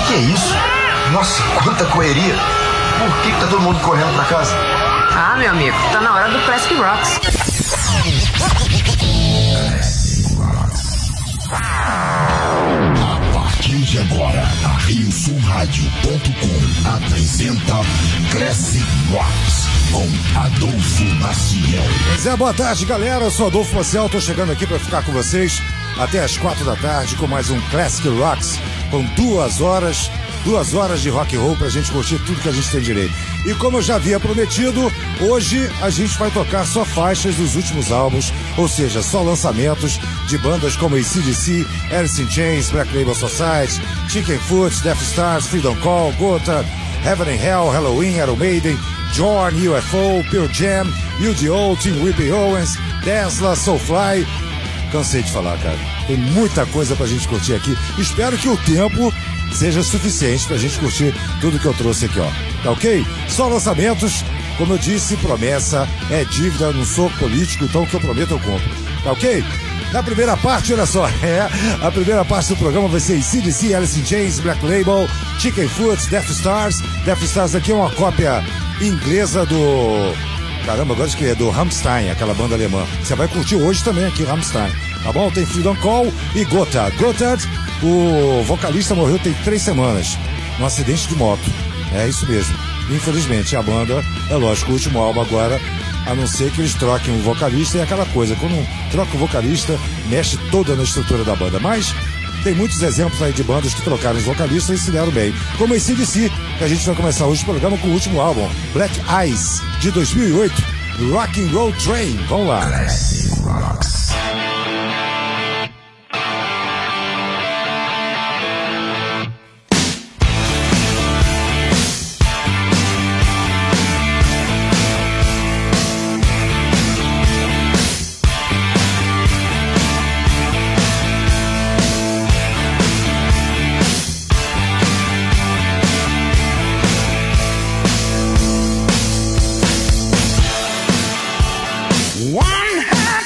Que é isso? Nossa, quanta correria. Por que tá todo mundo correndo pra casa? Ah, meu amigo, tá na hora do Classic Rocks. A partir de agora, a RioSulRádio.com apresenta Classic Rocks com Adolfo Maciel. Boa tarde, galera. Eu sou Adolfo Maciel, tô chegando aqui pra ficar com vocês até as 4 da tarde com mais um Classic Rocks, com 2 horas de rock and roll pra gente curtir tudo que a gente tem direito. E como eu já havia prometido, hoje a gente vai tocar só faixas dos últimos álbuns, ou seja, só lançamentos de bandas como AC/DC, Alice in Chains, Black Label Society, Chicken Foot, Death Stars, Freedom Call, Gotha, Heaven and Hell, Halloween, Iron Maiden, Jorn, UFO, Pearl Jam, UDO, Tim Whippy Owens, Tesla, Soulfly. Cansei de falar, cara. Tem muita coisa pra gente curtir aqui. Espero que o tempo seja suficiente pra gente curtir tudo que eu trouxe aqui, ó. Tá ok? Só lançamentos. Como eu disse, promessa é dívida, não sou político, então o que eu prometo eu compro. Tá ok? Na primeira parte, olha só, a primeira parte do programa vai ser AC/DC, Alice in Chains, Black Label, Chicken Foot, Death Stars. Death Stars aqui é uma cópia inglesa do... Caramba, agora que é do Rammstein, aquela banda alemã. Você vai curtir hoje também aqui o Rammstein, tá bom? Tem Freedom Call e Gotha. Gotha, o vocalista morreu tem 3 semanas, num acidente de moto. É isso mesmo. Infelizmente, a banda, é lógico, o último álbum agora, a não ser que eles troquem o vocalista, é aquela coisa, quando troca o vocalista, mexe toda na estrutura da banda. Mas tem muitos exemplos aí de bandas que trocaram os vocalistas e se deram bem. Como esse AC/DC, que a gente vai começar hoje o programa com o último álbum, Black Eyes, de 2008, Rock and Roll Train. Vamos lá. Classic Rocks. One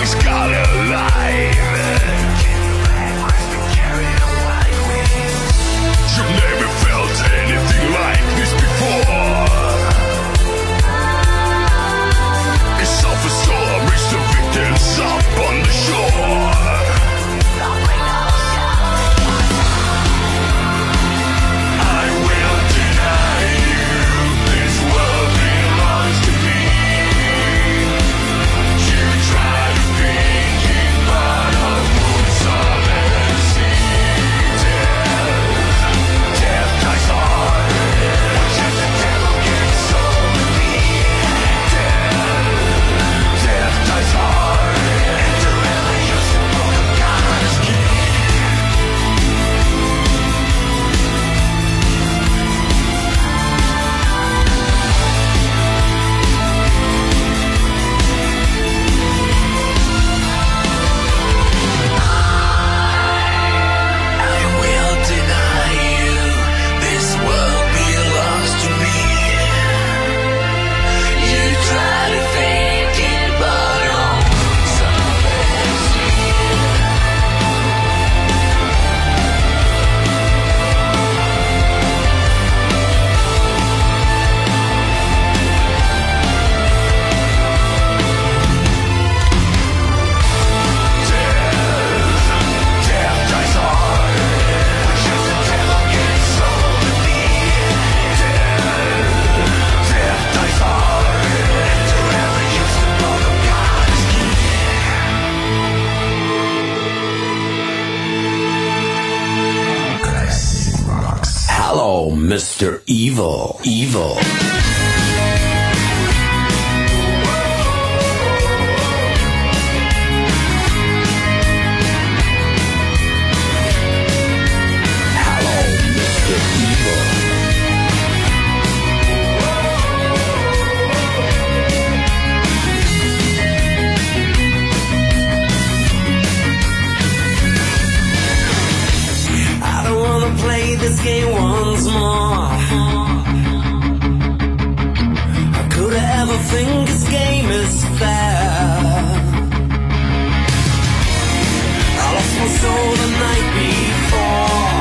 Mr. Evil. Evil. This game once more. How could I ever think this game is fair? I lost my soul the night before,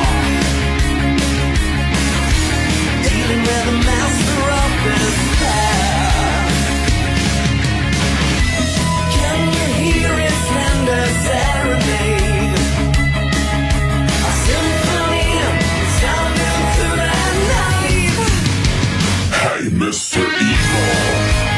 dealing with the master of despair. Can you hear his tender serenade? A symphony sounding through the night. Hey, Mr. Evil.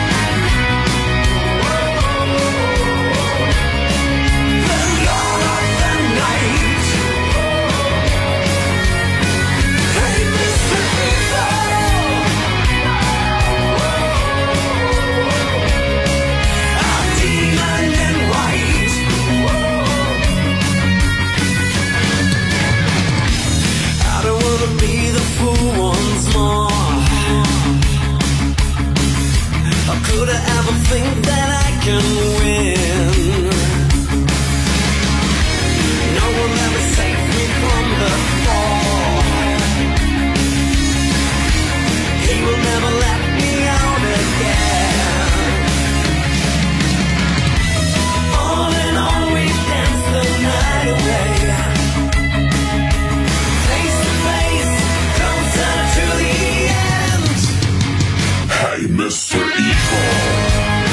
Be the fool once more. How could I ever think that I can win? No one ever saved me from the fall. He will never let me out again. On and on we dance the night away. Hey, Mr. Evil.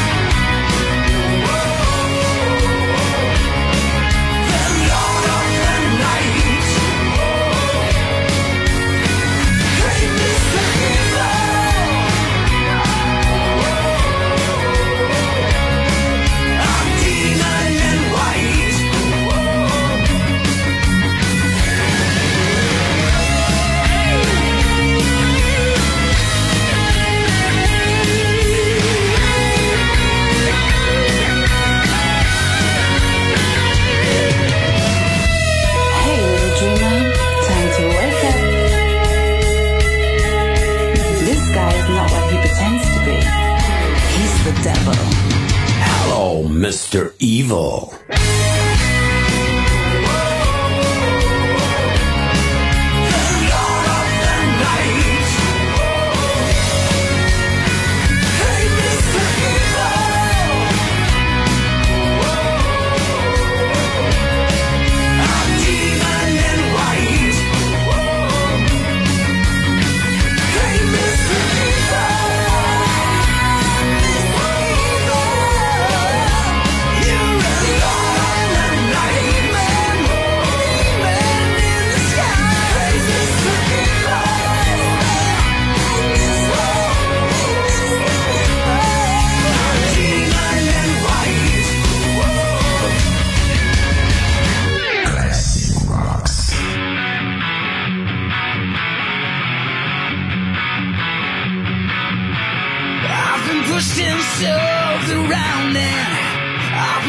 Devil. Hello, Mr. Evil.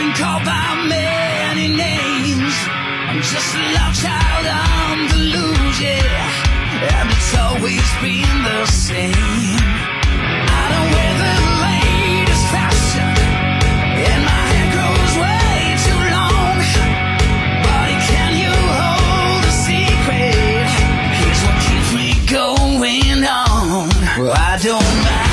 been called by many names. I'm just a lost child on the loose, yeah. And it's always been the same. I don't wear the latest fashion, and my hair grows way too long. Buddy, can you hold a secret? Here's what keeps me going on. Well, I don't mind.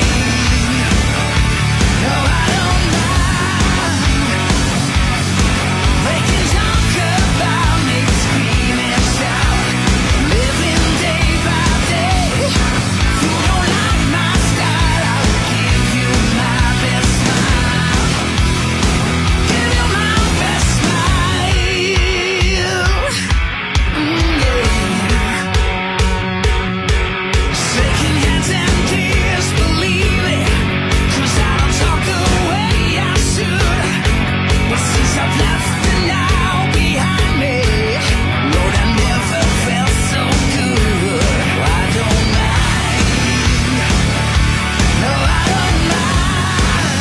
No, I don't mind. They can talk about me, scream and shout, living day by day. If you don't like my style, I will give you my best smile. Give you my best smile. Yeah. Shaking hands and disbelieve it, 'cause I don't talk the way I should. But since I've left it now behind me, Lord, I never felt so good. I don't mind. No, I don't mind.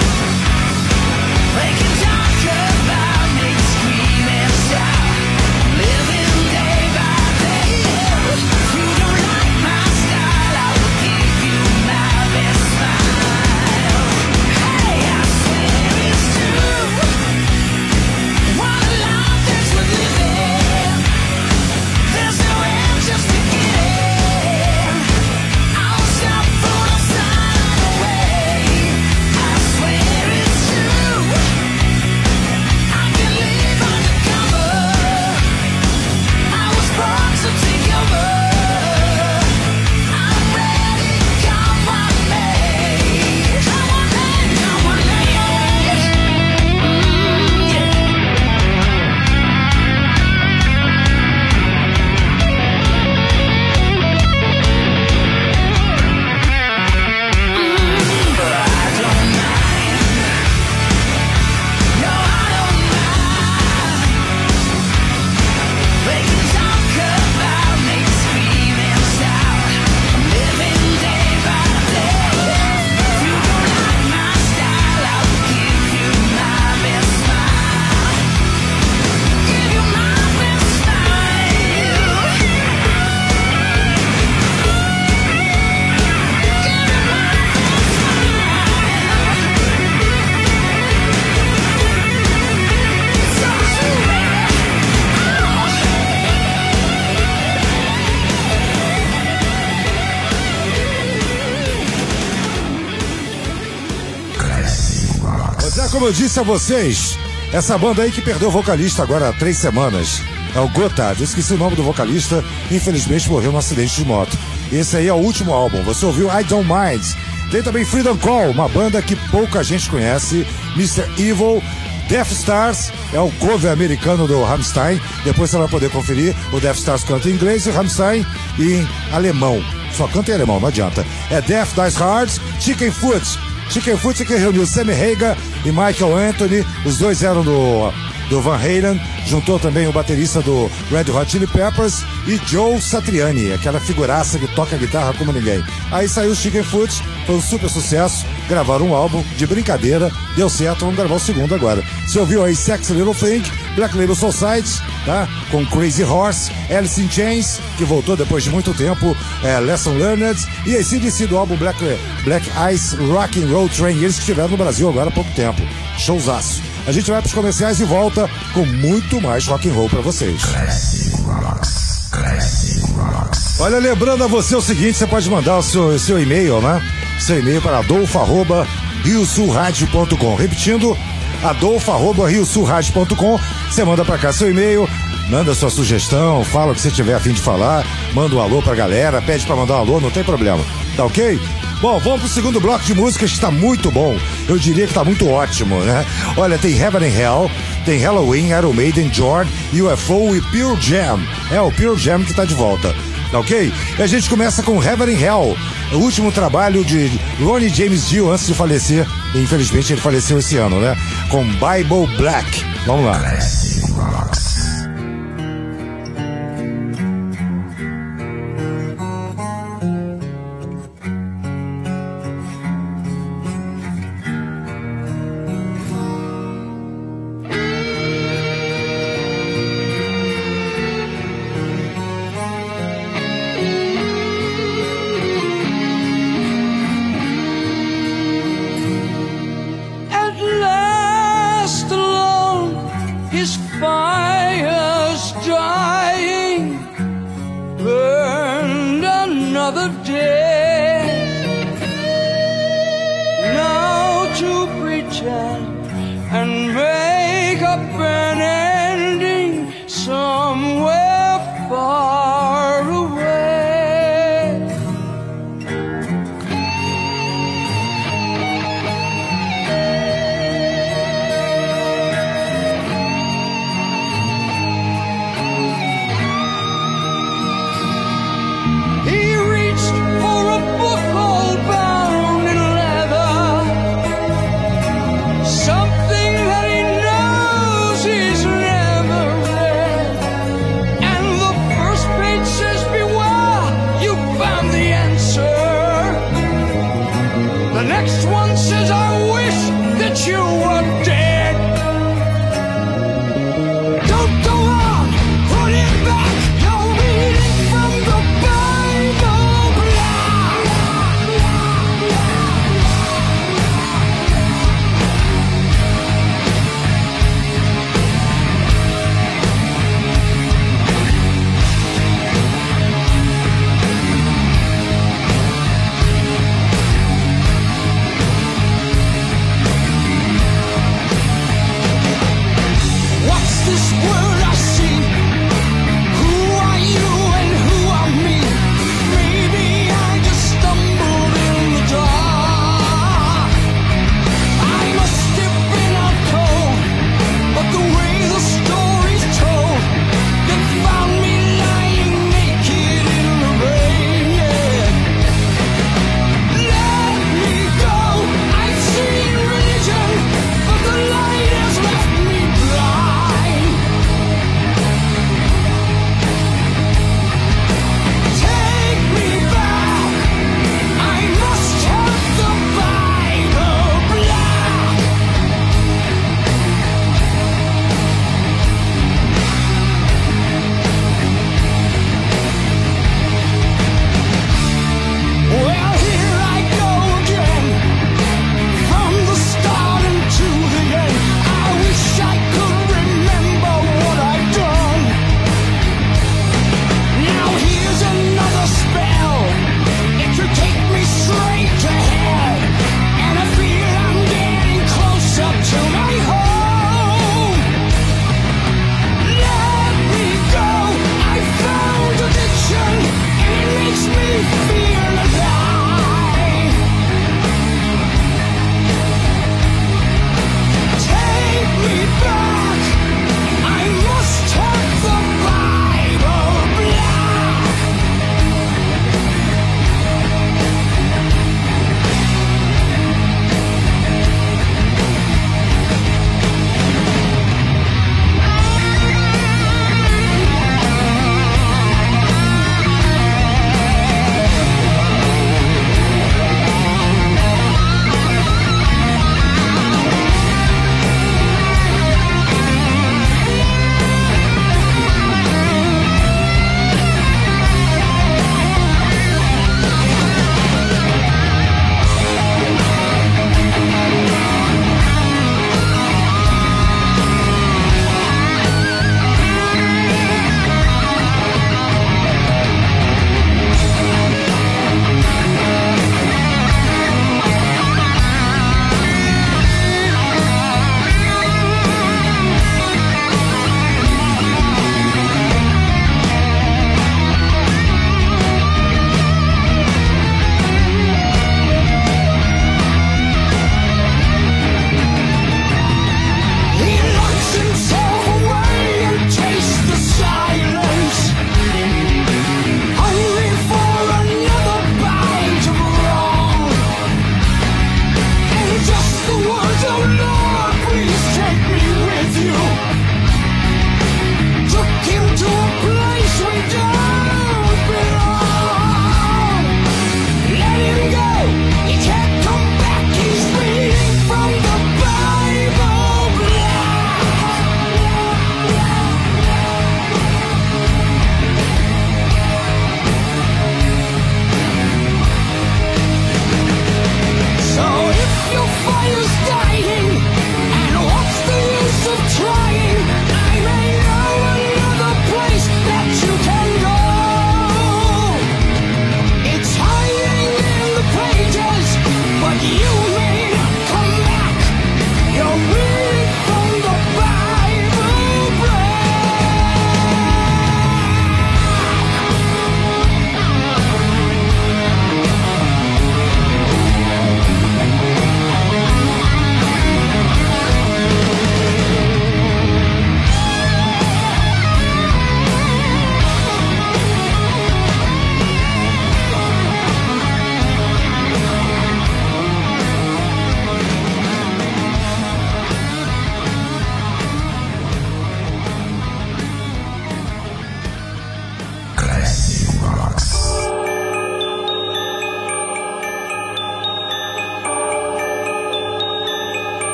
They can talk about me, scream and shout, living day by day. If you don't like my style, I will give you my best smile. Hey, I swear it's true. What a life that's worth living. There's no end, just beginning. I'll stop for a sign away. I swear it's true. I can live undercover. I was born to take over. I'm ready, come what may. Come what may, come what may. But I don't mind. No, I don't mind. They can talk about me, scream and shout, living day by day. If you don't like my style, I will give you my best smile. Give you my best smile. So true, Mas é como eu disse a vocês, essa banda aí que perdeu o vocalista agora há 3 semanas. É o Gotthard. Eu esqueci o nome do vocalista, infelizmente morreu num acidente de moto. Esse aí é o último álbum. Você ouviu I Don't Mind. Tem também Freedom Call, uma banda que pouca gente conhece. Mr. Evil. Death Stars é o cover americano do Rammstein. Depois você vai poder conferir. O Death Stars canta em inglês e o Rammstein em alemão. Só canta em alemão, não adianta. É Death Dies Hard, Chicken Foot. Chicken Foot que reuniu Sammy Hagar e Michael Anthony. Os dois eram do Van Halen. Juntou também o baterista do Red Hot Chili Peppers e Joe Satriani, aquela figuraça que toca guitarra como ninguém. Aí saiu o Chicken Foot, foi um super sucesso. Gravaram um álbum de brincadeira, deu certo, vamos gravar o segundo agora. Você ouviu aí Sexy Little Thing, Black Label Society, tá? Com Crazy Horse, Alice in Chains, que voltou depois de muito tempo, Lesson Learned, e a AC/DC do álbum Black Ice Rock and Roll Train, eles que estiveram no Brasil agora há pouco tempo. Showzaço. A gente vai pros comerciais e volta com muito mais rock and roll pra vocês. Classic Rocks. Olha, lembrando a você o seguinte, você pode mandar o seu e-mail, né? Seu e-mail para adolfo@riosulradio.com. Repetindo, adolfo@riosulradio.com. Você manda pra cá seu e-mail, manda sua sugestão, fala o que você tiver a fim de falar, manda um alô pra galera, pede pra mandar um alô, não tem problema. Tá ok? Bom, vamos pro segundo bloco de músicas que está muito bom. Eu diria que está muito ótimo, né? Olha, tem Heaven and Hell, tem Halloween, Iron Maiden, Jordan, UFO e Pearl Jam. É o Pearl Jam que está de volta. Tá ok? E a gente começa com Heaven and Hell, o último trabalho de Ronnie James Dio antes de falecer. Infelizmente ele faleceu esse ano, né? Com Bible Black. Vamos lá. Classic Rocks.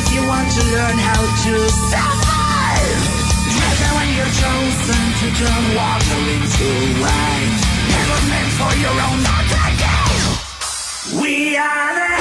if you want to learn how to survive. Treasure when you're chosen to turn water into wine. Never meant for your own, not again. We are the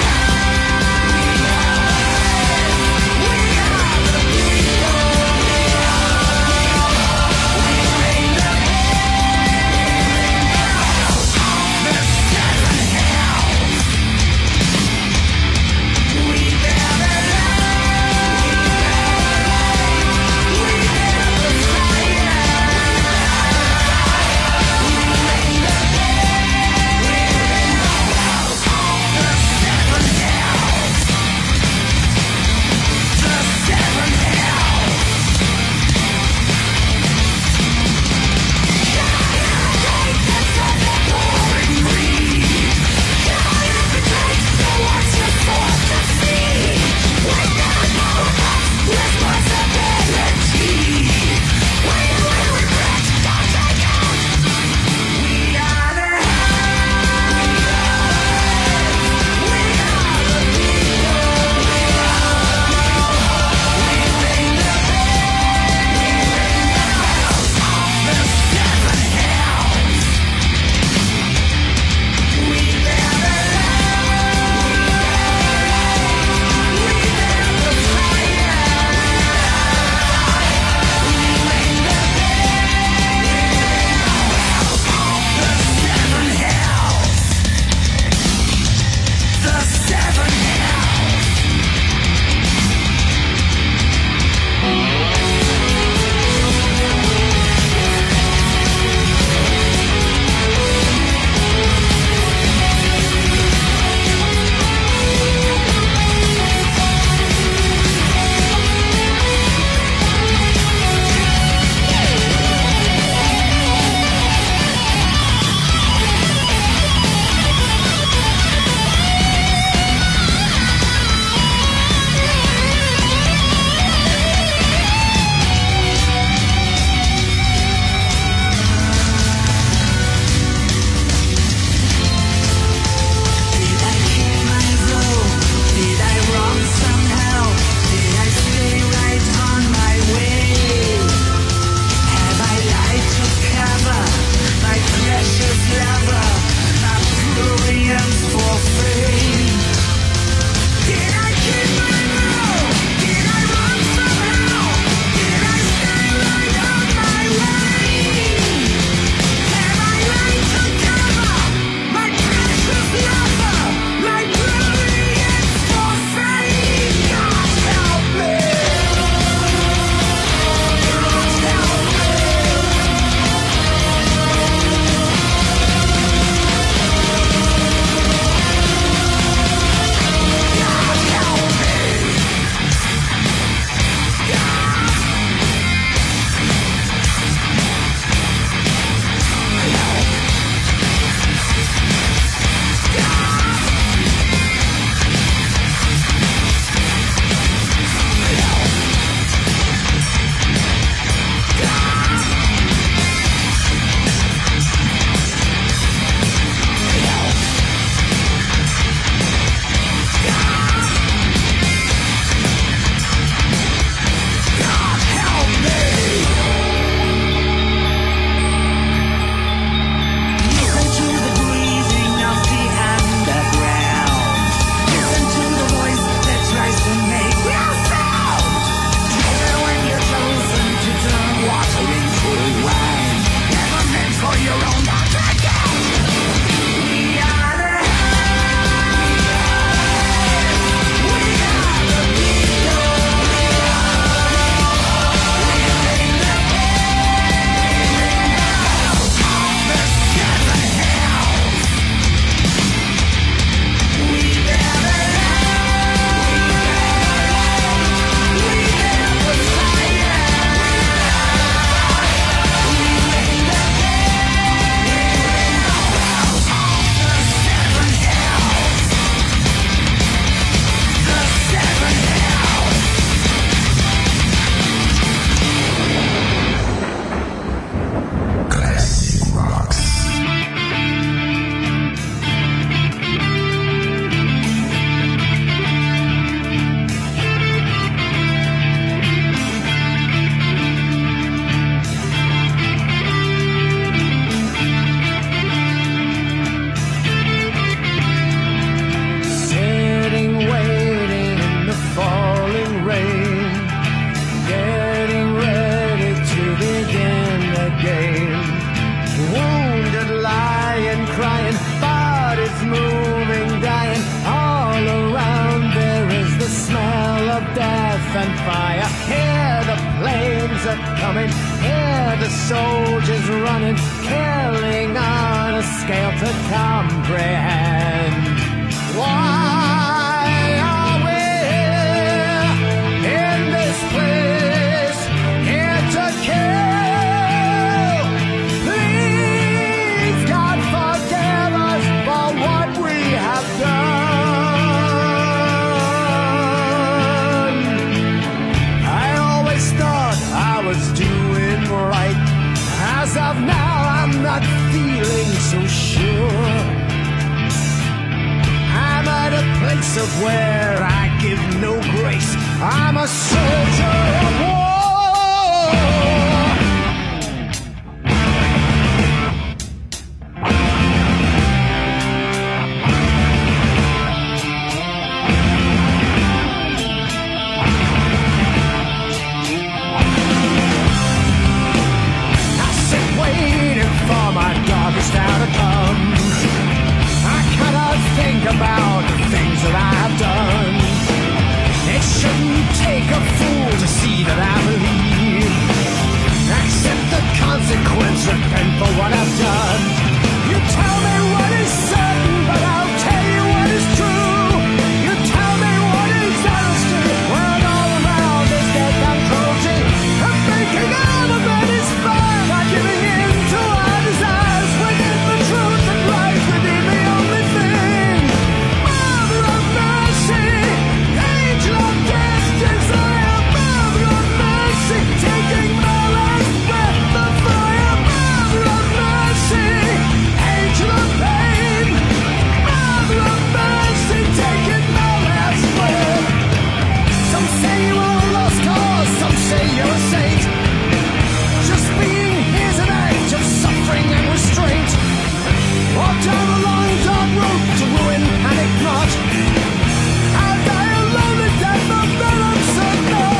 soldiers running, killing on a scale to comprehend. Why are we here in this place, here to kill? Please, God, forgive us for what we have done. I always thought I was doing right. As of now, I'm not feeling so sure. I'm at a place of where I give no grace. I'm a soldier of war. I sit waiting for my darkest hour to come. I cannot think about the things that I have done. It shouldn't take a fool to see that I believe. Accept the consequence, repent for what I've done. You tell me what is certain, but I'll tell you what is true. You tell me what is honesty, when all around is death and cruelty. I'm thinking all of it is fine by giving in to our desires. Within the truth and life, within the only thing. Mother of mercy, angel of death, desire. Mother of mercy, taking my last breath of fire. Mother of mercy, angel of pain. Mother of mercy, taking my last breath. Some say you are a lost cause, some say you're a saint. Just being here's an act of suffering and restraint. Walk down a long dark road to ruin, panic not. I'll die a lonely death of venom's enough.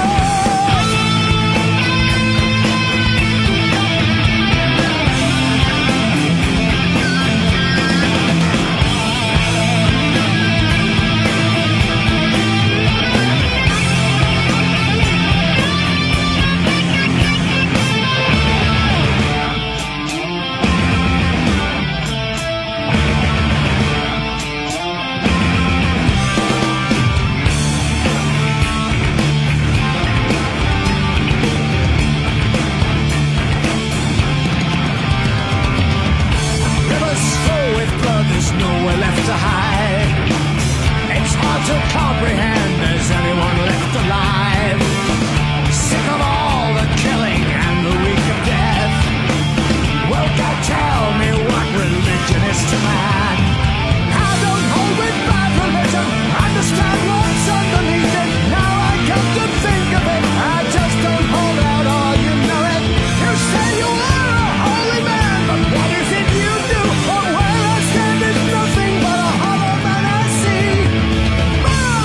Rivers flow with blood, there's nowhere left to hide. It's hard to comprehend there's anyone left alive. Sick of all the killing and the reek of death. Well, God, tell me what religion is to man. I don't hold with bad religion, understand what's underneath it. Now I come to think of it, I just don't hold out all you know it. You say you are a holy man, but what is it you do? From where I stand is nothing but a hollow man I see.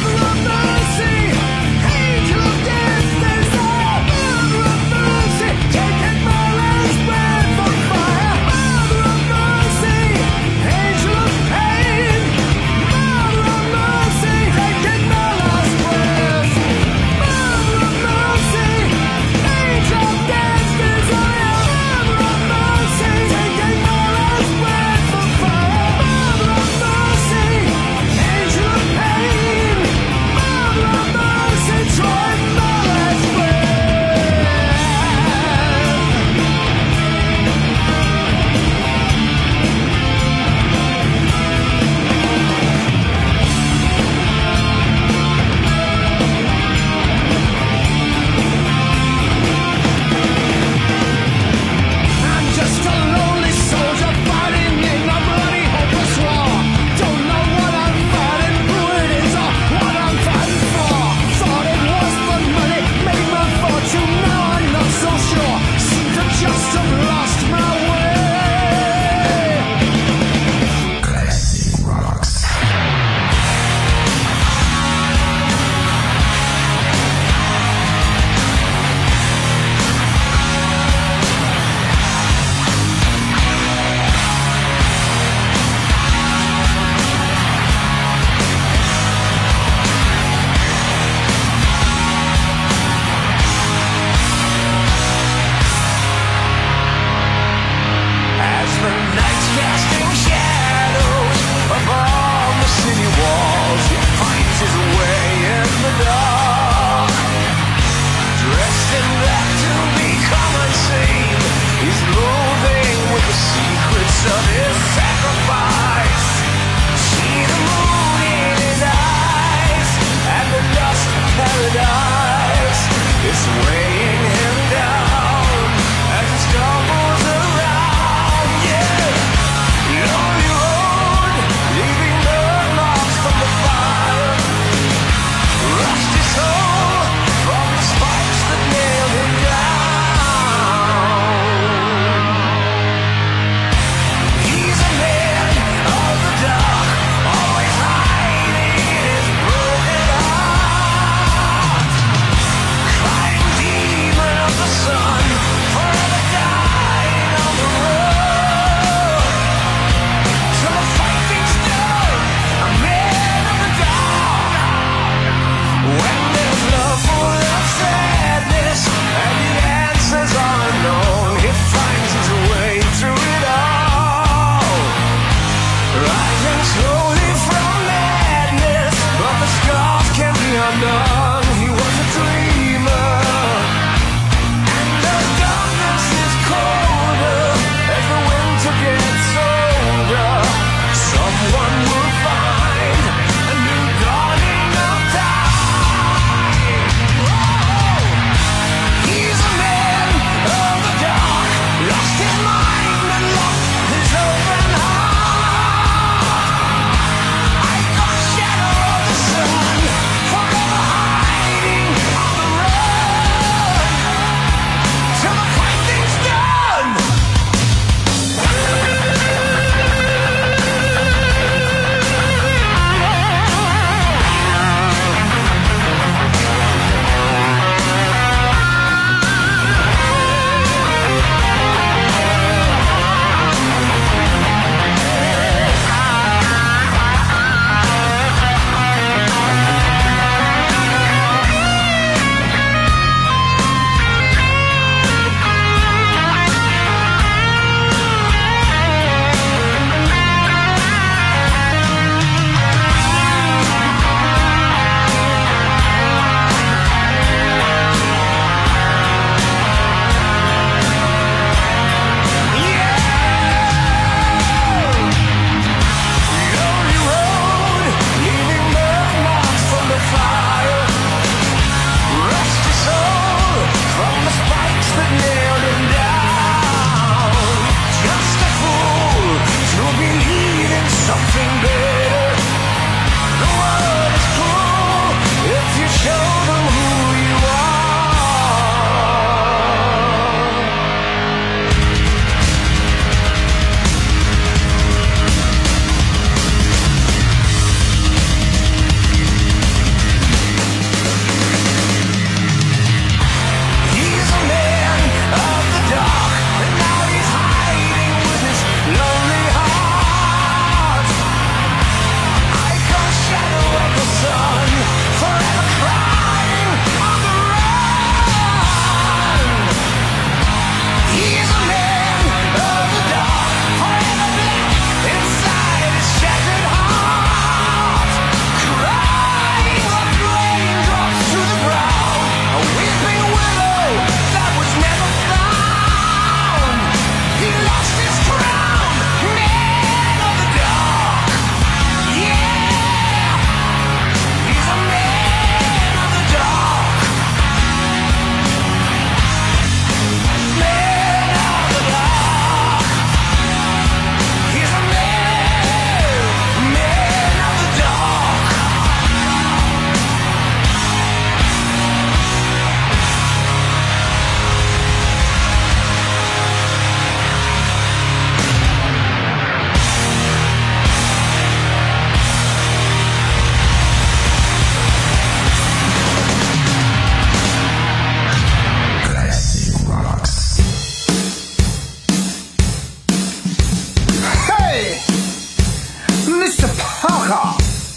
car.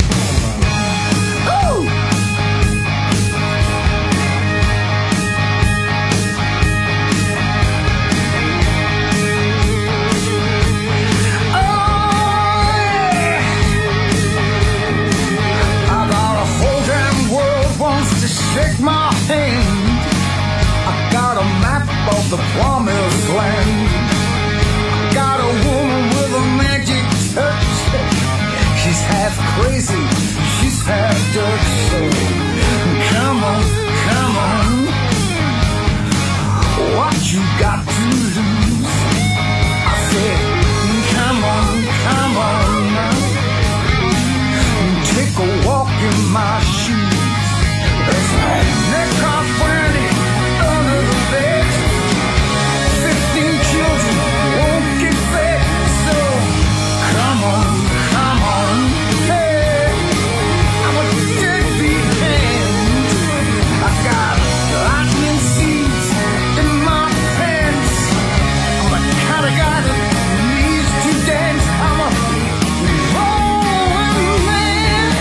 Ooh. Shake my hand. I got a map of the promised land. I got a woman with a magic touch. She's half crazy, she's half Dutch. So come on, come on. What you got to lose? I said, come on now. Take a walk in my shoes. Neck off brandy under the bed. 15 children won't get fed. So come on, hey, I'm a deadbeat hand. I got lightning seeds in my pants. I'm the kind of guy that needs to dance. I'm a rolling man.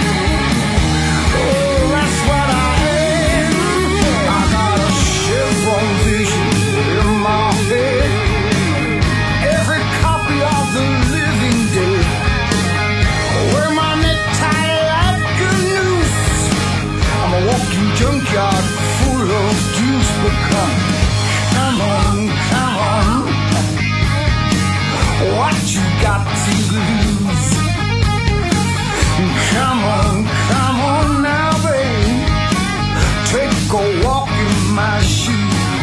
Oh, that's what I am. I got a Chevron vision in my head. Every copy of the Living Dead. Wear my necktie like a noose. I'm a walking junkyard full of juice. But come on, what you got to lose? Come on now, babe. Take a walk in my shoes.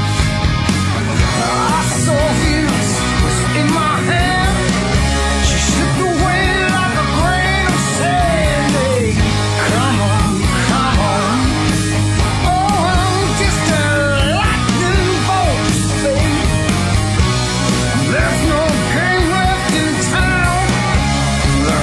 I saw heels in my hand. She slipped away like a grain of sand. Hey, come on. Oh, I'm just a lightning bolt, babe. There's no game left in town.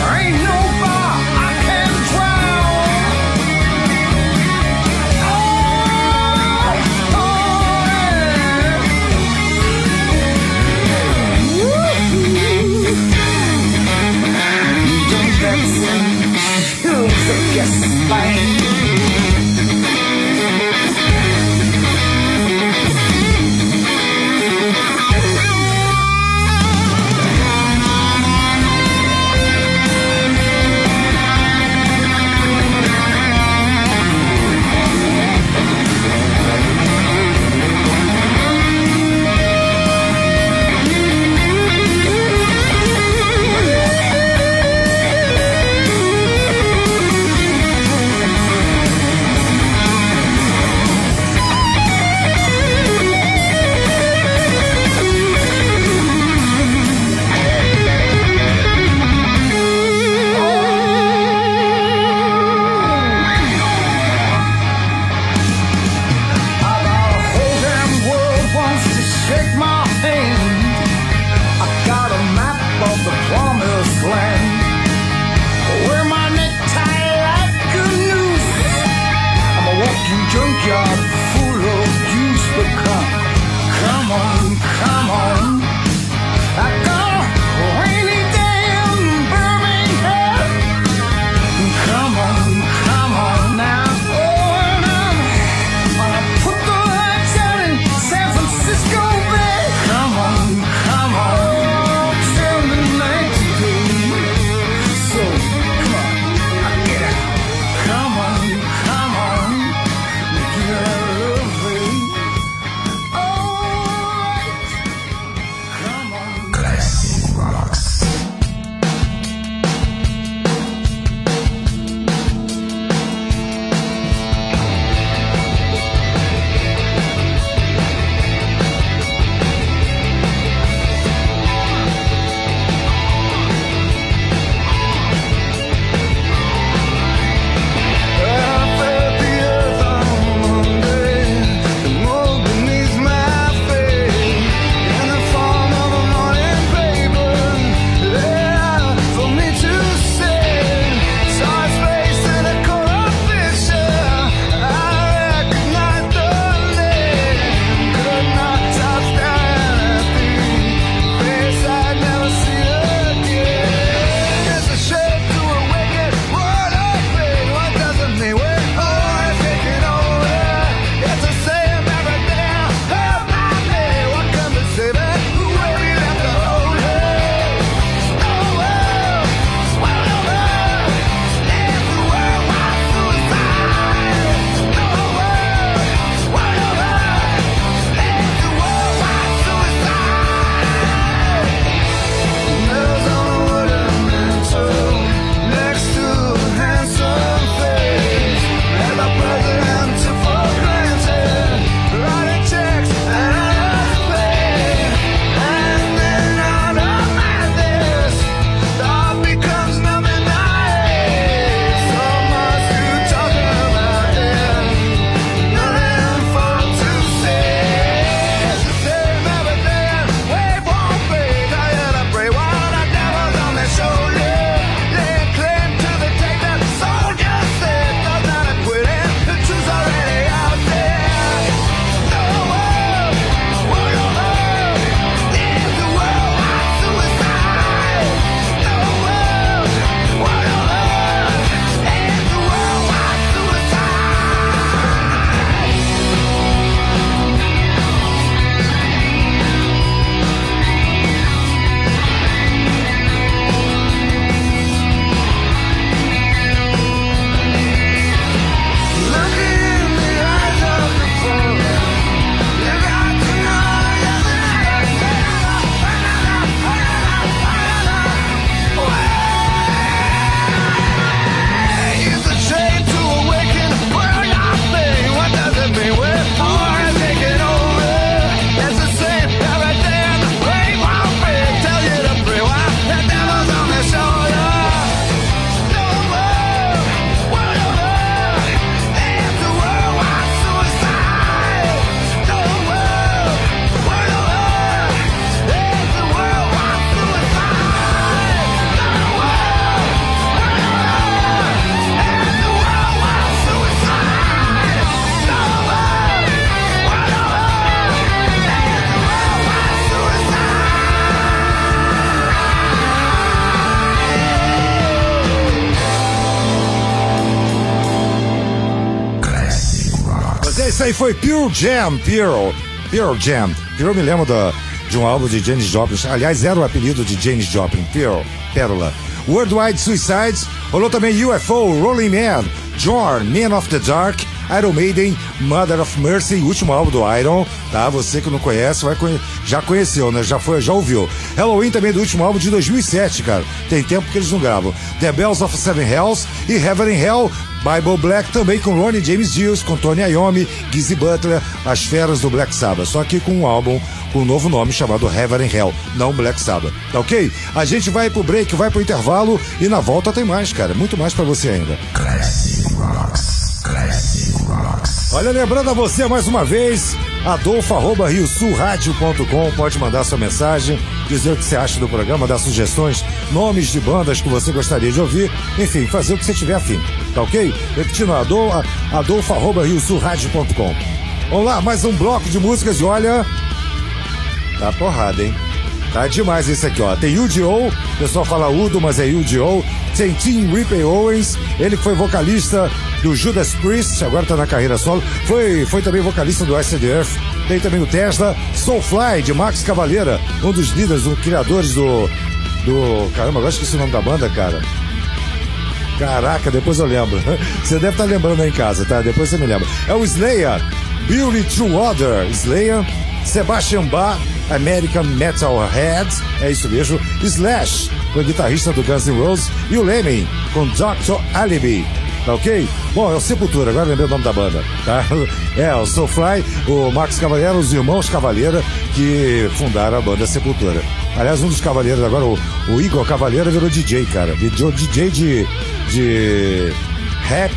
Essa aí foi Pure Jam, Pure Jam. Pure me lembro de um álbum de Janis Joplin. Aliás, era o apelido de Janis Joplin, Pure, Pérola. Worldwide Suicides, rolou também UFO, Rolling Man, Jorn, Man of the Dark, Iron Maiden, Mother of Mercy, último álbum do Iron, tá? Você que não conhece, já conheceu, né? Já ouviu. Halloween também do último álbum de 2007, cara. Tem tempo que eles não gravam. The Bells of Seven Hells e Heaven and Hell, Bible Black também com Ronnie James Dio, com Tony Iommi, Gizzy Butler, as feras do Black Sabbath. Só que com um álbum com um novo nome chamado Heaven and Hell, não Black Sabbath. Tá ok? A gente vai pro break, vai pro intervalo e na volta tem mais, cara. Muito mais pra você ainda. Classic Rocks. Classic Rocks. Olha, lembrando a você mais uma vez, adolfo@riosulradio.com, pode mandar sua mensagem, dizer o que você acha do programa, dar sugestões, nomes de bandas que você gostaria de ouvir, enfim, fazer o que você tiver afim, tá ok? Repetindo, adolfo@riosulradio.com. Vamos lá, mais um bloco de músicas e olha, tá porrada, hein? Tá demais esse aqui, ó. Tem U.D.O., o pessoal fala Udo, mas é U.D.O. Tem Tim Ripley Owens, ele que foi vocalista do Judas Priest, agora tá na carreira solo. Foi também vocalista do Acid Earth. Tem também o Tesla, Soulfly, de Max Cavalera, um dos líderes, um criadores do... Caramba, agora esqueci o nome da banda, cara. Caraca, depois eu lembro. Você deve estar lembrando aí em casa, tá? Depois você me lembra. É o Slayer, Beauty True Order, Slayer, Sebastian Bach, American Metalhead, é isso mesmo, Slash, o guitarrista do Guns N' Roses, e o Lemmy, com Dr. Alibi, tá ok? Bom, é o Sepultura, agora lembrei o nome da banda, tá? É, o Soulfly, o Max Cavalera, os irmãos Cavalera, que fundaram a banda Sepultura. Aliás, um dos Cavaleiros agora, o Igor Cavalera, virou DJ, cara, virou DJ de rap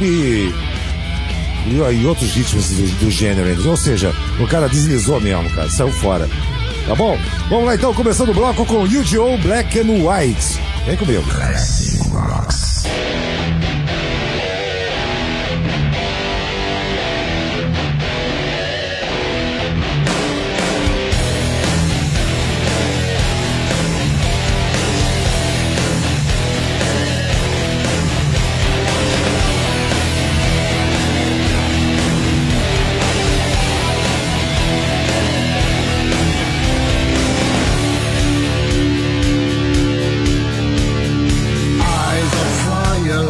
e outros ritmos do gênero, ou seja, o cara deslizou mesmo, cara, saiu fora. Tá bom? Vamos lá então, começando o bloco com U.D.O. Black and White. Vem comigo. Classic Rocks. Eyes of fire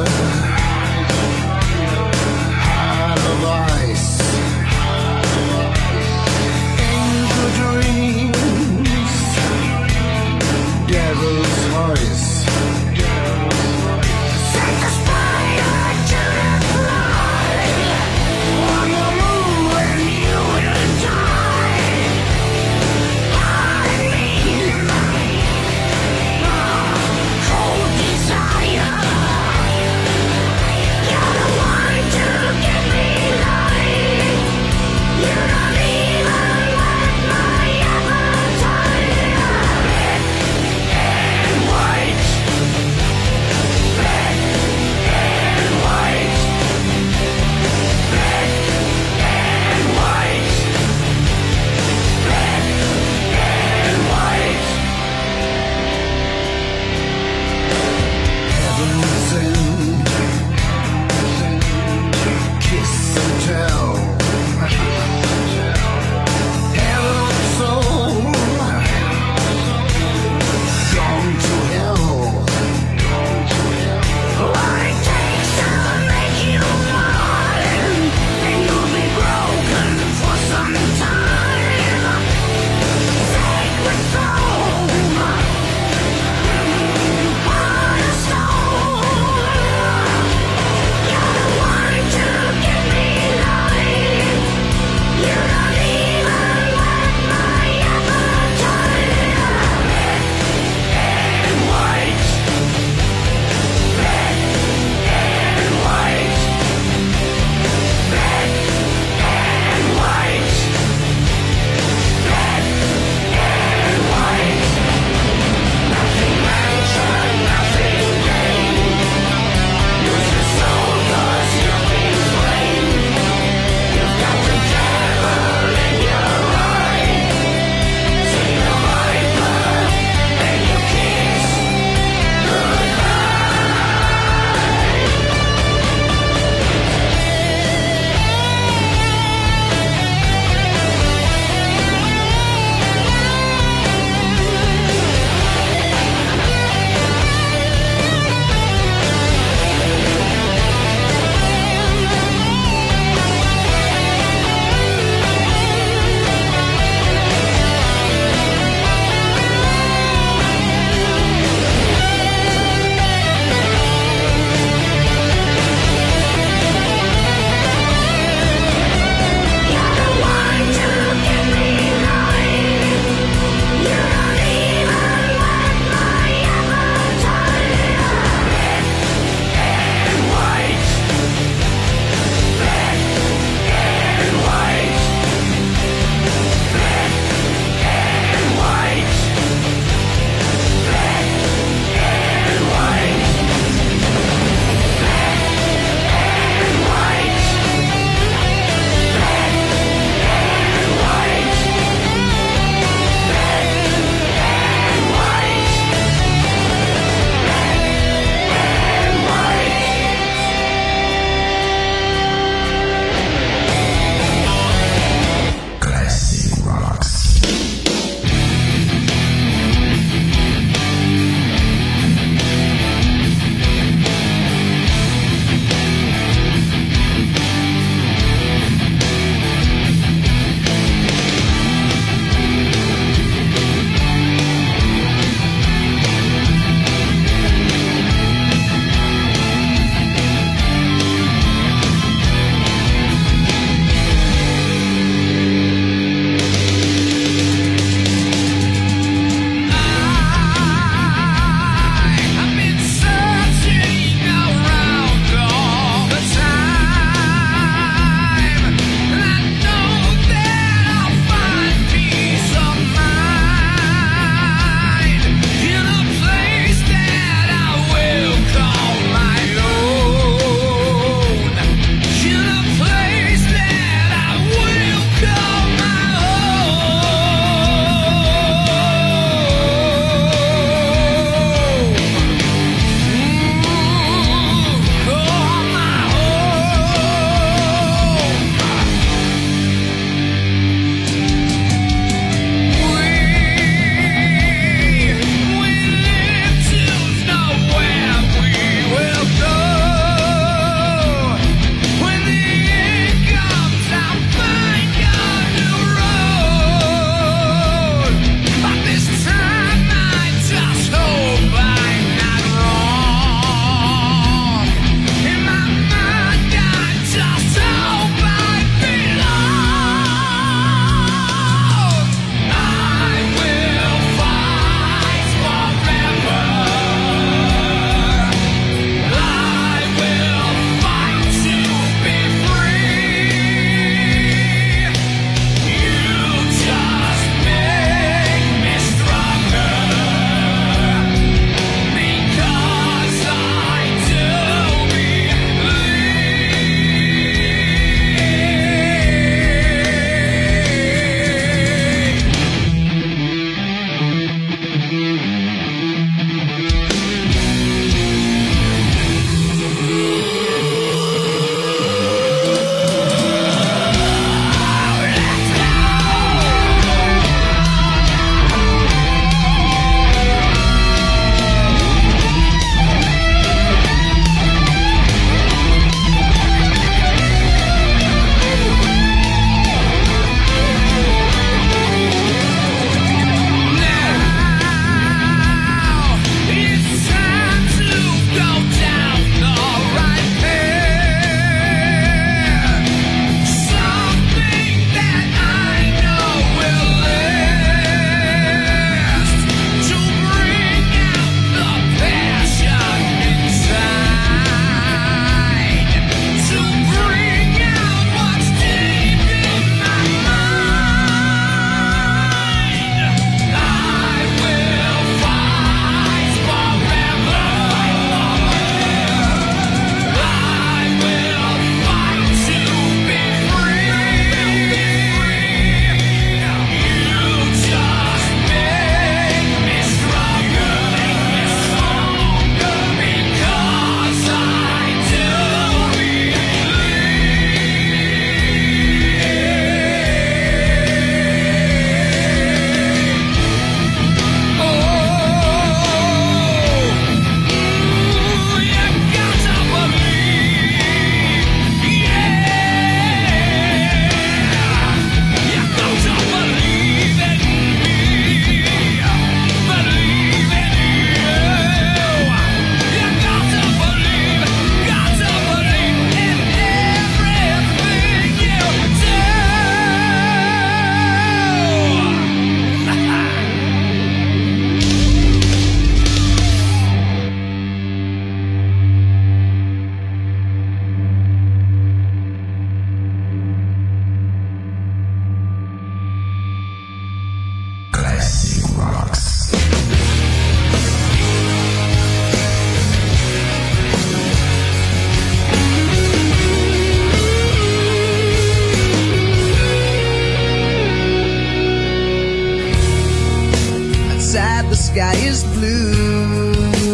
sky is blue.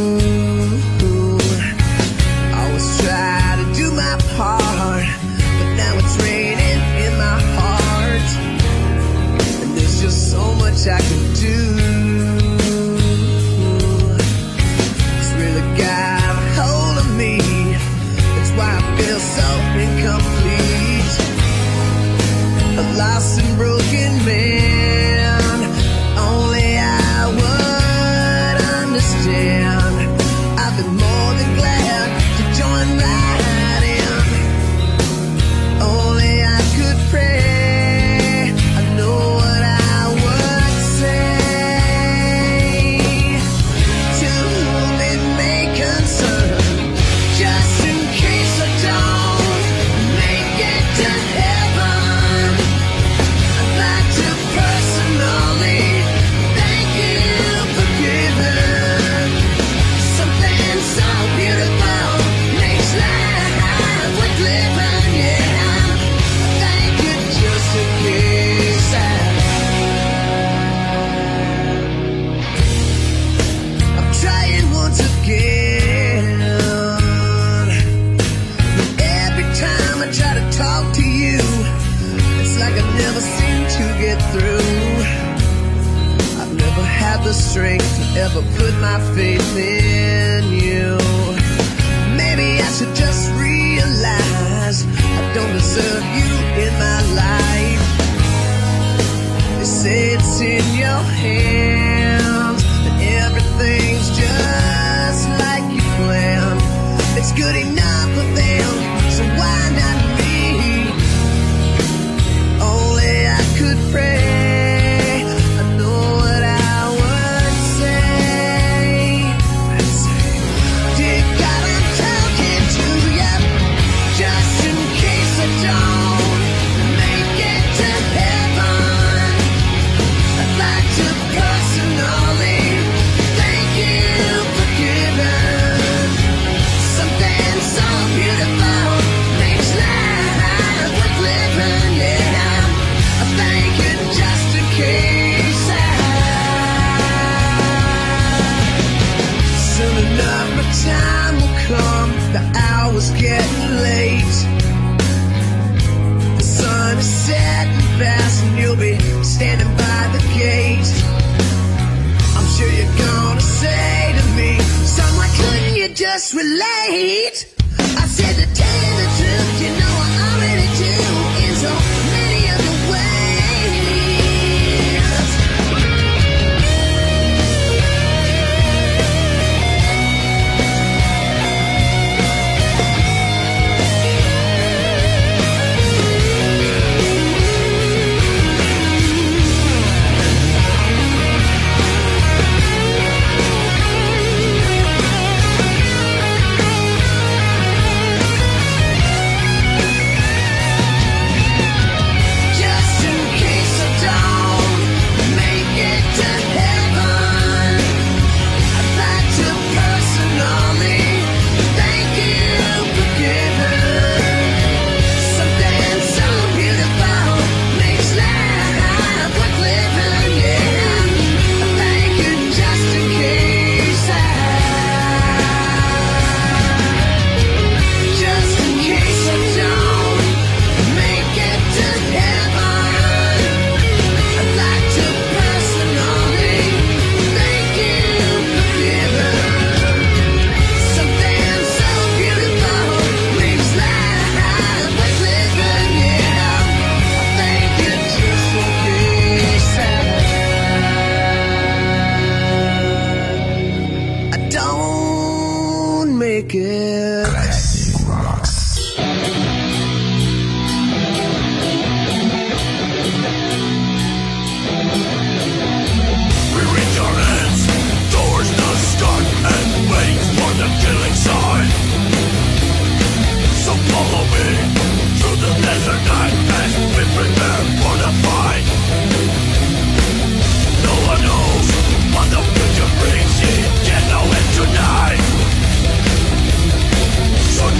Always try to do my part, but now it's raining in my heart, and there's just so much I can do. It's really got a hold of me. That's why I feel so incomplete. A lost and broken man. Only I would understand. I've been more than glad to join right in. Only I could pray. I know what I would say. To whom it may concern, just in case I don't make it to heaven, I'd like to personally thank you for giving something so beautiful, makes life worth living. Yeah, thank you just in case I'm trying once again. But every time I try to talk to you, it's like I never seem to get through. I've never had the strength to ever put my faith in you. Maybe I should just realize I don't deserve you in my life. They say it's in your hands, and everything's just like you planned. It's good enough for them, so why not me? Only I could pray. I know what I would say. I'd say, dear God, I'm talking to you, just in case I don't make it to heaven. I'd like to personally thank you for giving something so beautiful, makes life worth living. Yeah, I thank you just in case soon enough my time will come. The hour's getting late. The sun is setting fast, and you'll be standing by the gate. I'm sure you're gonna say to me, "Son, why couldn't you just relate?" I said, to tell you the truth, you know I already do in so many other ways. Just in case I don't make it to heaven, I'd like to personally thank you for giving something so beautiful, makes life worth living. Yeah, I thank you just in case I don't make it to heaven. I'd like to personally thank you for giving something so beautiful, makes life worth living. Yeah, I thank you just in case I don't make it. Classic Rocks. We reach our hands towards the sky and wait for the killing sign. So follow me through the desert night as we prepare for the fight. No one knows what the future brings, yet can't know it tonight. So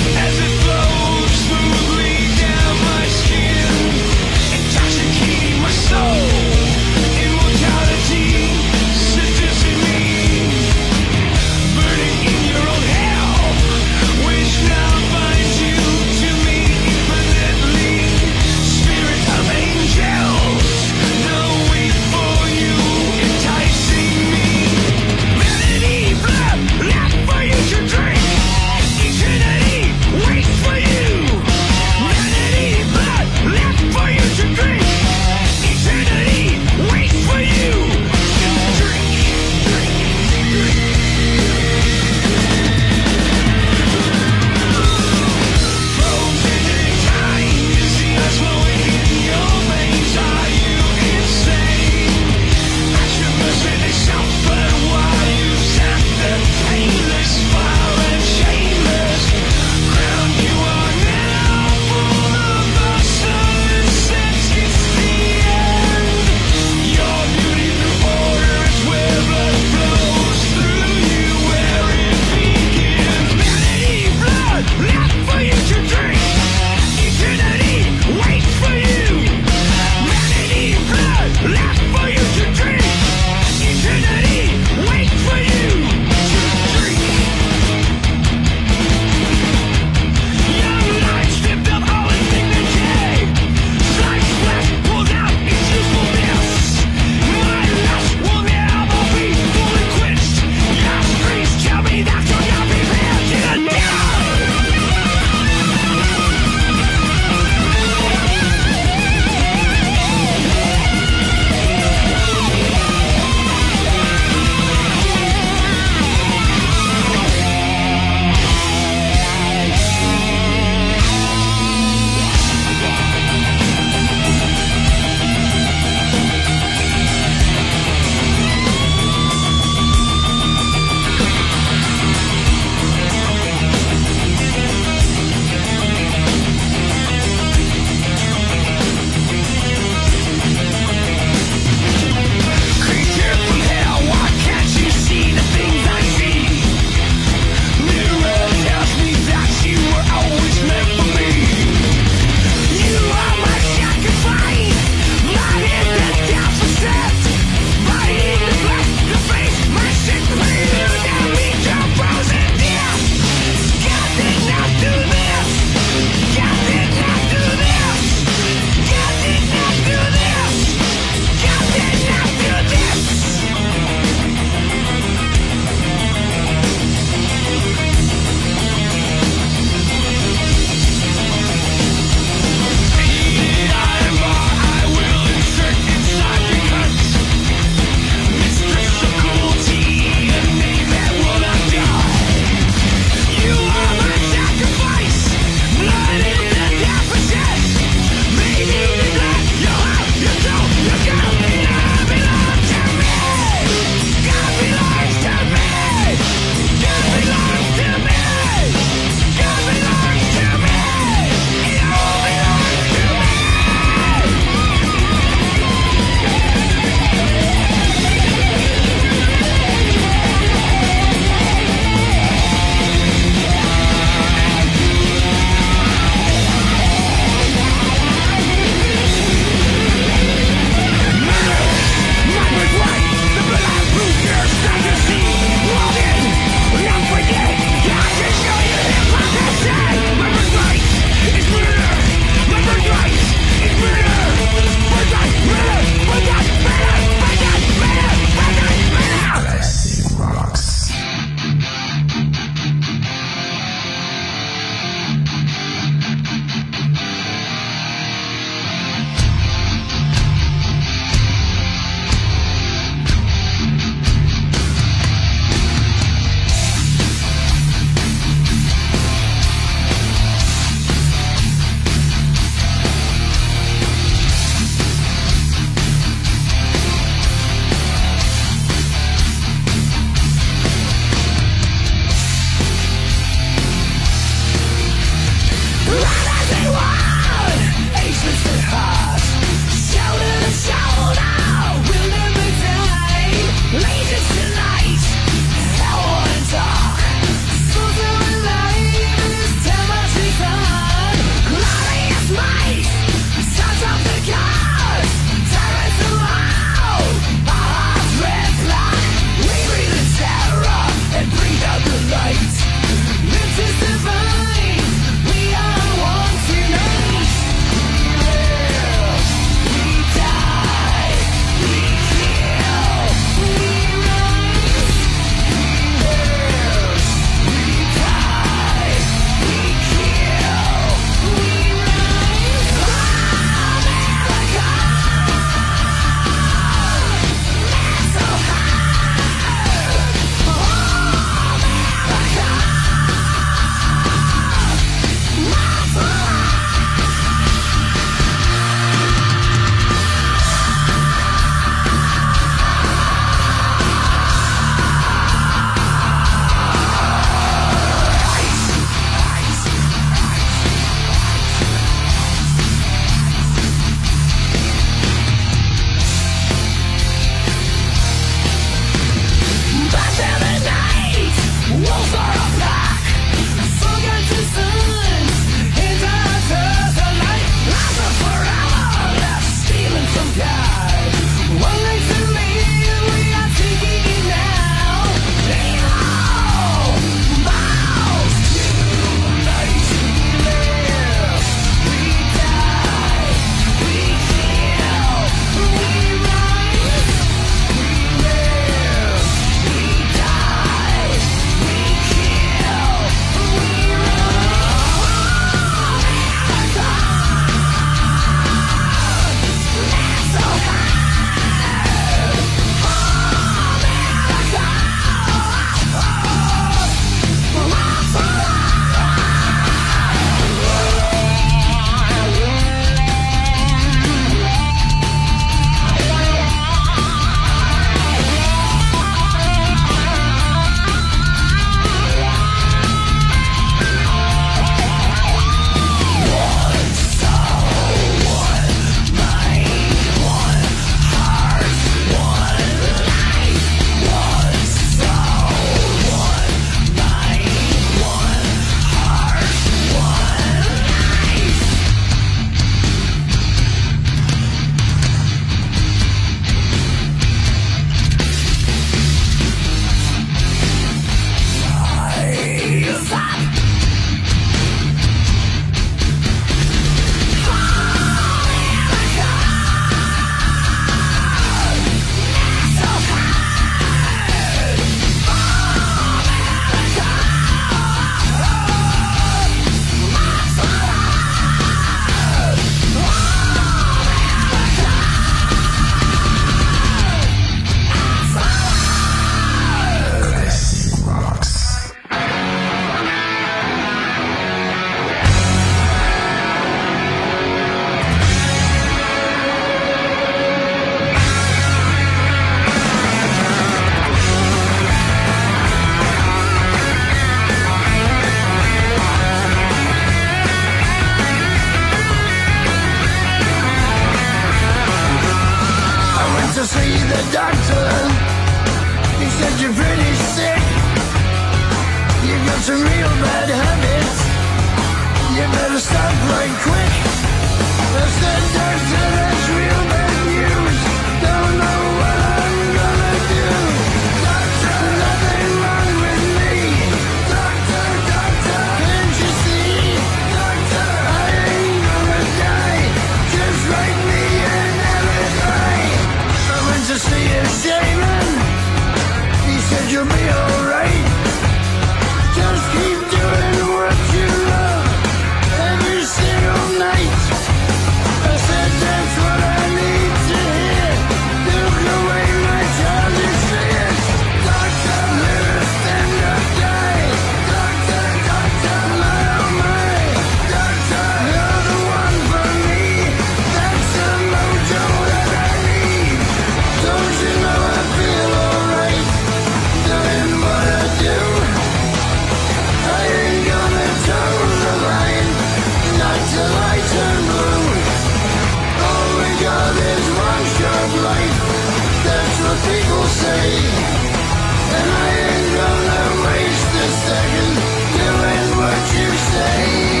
some real bad habits. You better stop right quick. I said, doctor, that's real bad news. Don't know what I'm gonna do. Doctor, nothing wrong with me. Doctor, doctor, can't you see? Doctor, I ain't gonna die. Just write me an alibi. I went to see a shaman. He said you'll be alright. Just keep doing what you love every single night. I said that's what I need to hear. Took away my childish fears. Doctor, live or stand or die. Doctor, doctor, my oh my. Doctor, you're the one for me. That's the mojo that I need. Don't you know I feel alright doing what I do? I ain't gonna toe the line, not till I turn blue. All we got is one short life, that's what people say. And I ain't gonna waste a second doing what you say.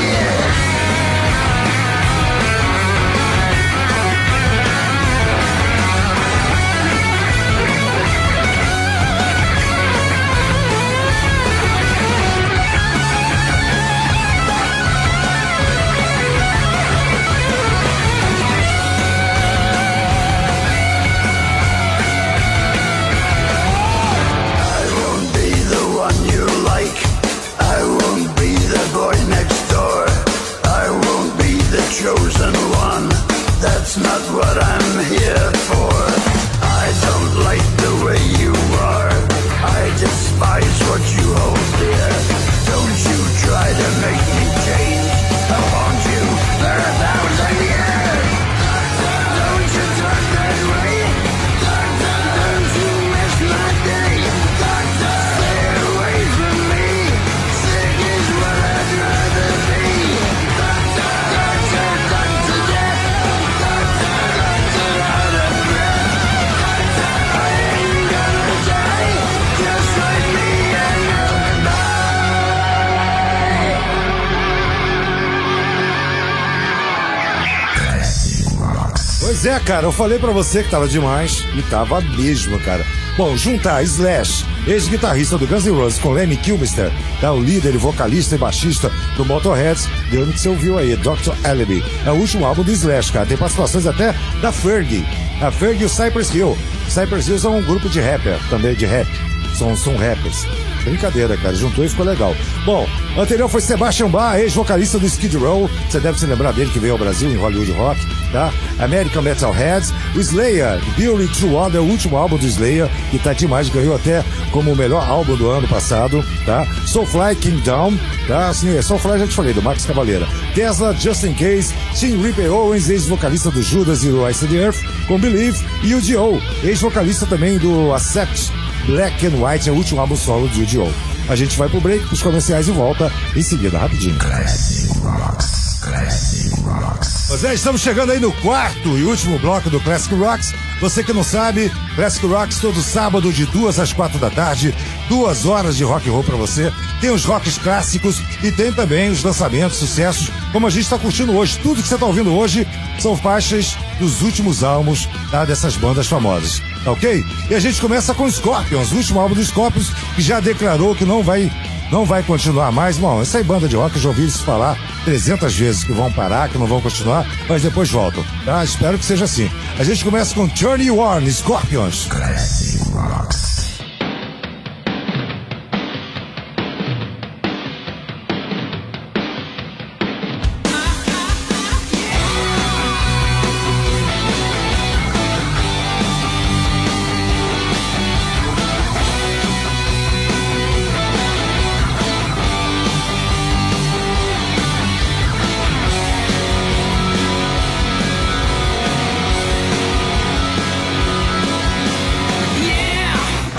I won't be the one you like. I won't be the boy next door. I won't be the chosen one. That's not what I'm here for. I don't like the way you are. I despise what you hold dear. Don't you try to make me change. I want you for 1,000 years. Don't you talk that way. Doctor, don't you miss my day. Doctor, stay away from me. Sick is what I'd rather be. Doctor, doctor, doctor, death. Doctor, doctor, out of breath. Doctor, I ain't gonna die. Just write me an alibi. Classic Rocks. Pois é, cara, eu falei pra você que tava demais e tava mesmo, cara. Bom, juntar Slash, ex-guitarrista do Guns N' Roses, com Lemmy Kilmister, tá, o líder e vocalista e baixista do Motorhead, deu no que você ouviu aí, Dr. Alibi. É o último álbum do Slash, cara. Tem participações até da Fergie. A Fergie e o Cypress Hill. Cypress Hill são um grupo de rapper, também de rap. São rappers. Brincadeira, cara. Juntou e ficou legal. Bom, anterior foi Sebastian Bach, ex-vocalista do Skid Row. Você deve se lembrar dele, que veio ao Brasil em Hollywood Rock, tá? American Metalheads. O Slayer, Beauty True Wonder, o último álbum do Slayer, que tá demais, ganhou até como o melhor álbum do ano passado, tá? Soulfly, Kingdom, tá? Assim, Soulfly já te falei, do Max Cavaleira. Tesla, Just In Case, Tim Ripper Owens, ex-vocalista do Judas e do Ice the Earth, com Believe, e o Dio, ex-vocalista também do Accept, Black and White, é o último álbum solo do Dio. A gente vai pro break, pros comerciais e volta em seguida, rapidinho. Classic Rocks. Classic Rocks. Pois é, estamos chegando aí no quarto e último bloco do Classic Rocks. Você que não sabe, Classic Rocks todo sábado de 2 às 4 da tarde, 2 horas de rock and roll pra você. Tem os rocks clássicos e tem também os lançamentos, sucessos, como a gente tá curtindo hoje. Tudo que você tá ouvindo hoje são faixas dos últimos álbuns, tá, dessas bandas famosas, tá ok? E a gente começa com Scorpions, o último álbum dos Scorpions, que já declarou que não vai continuar mais. Bom, essa aí banda de rock, eu já ouvi eles falar 300 vezes que vão parar, que não vão continuar, mas depois voltam, tá? Espero que seja assim. A gente começa com Turn You On, Scorpions. Classic Rocks. Yeah!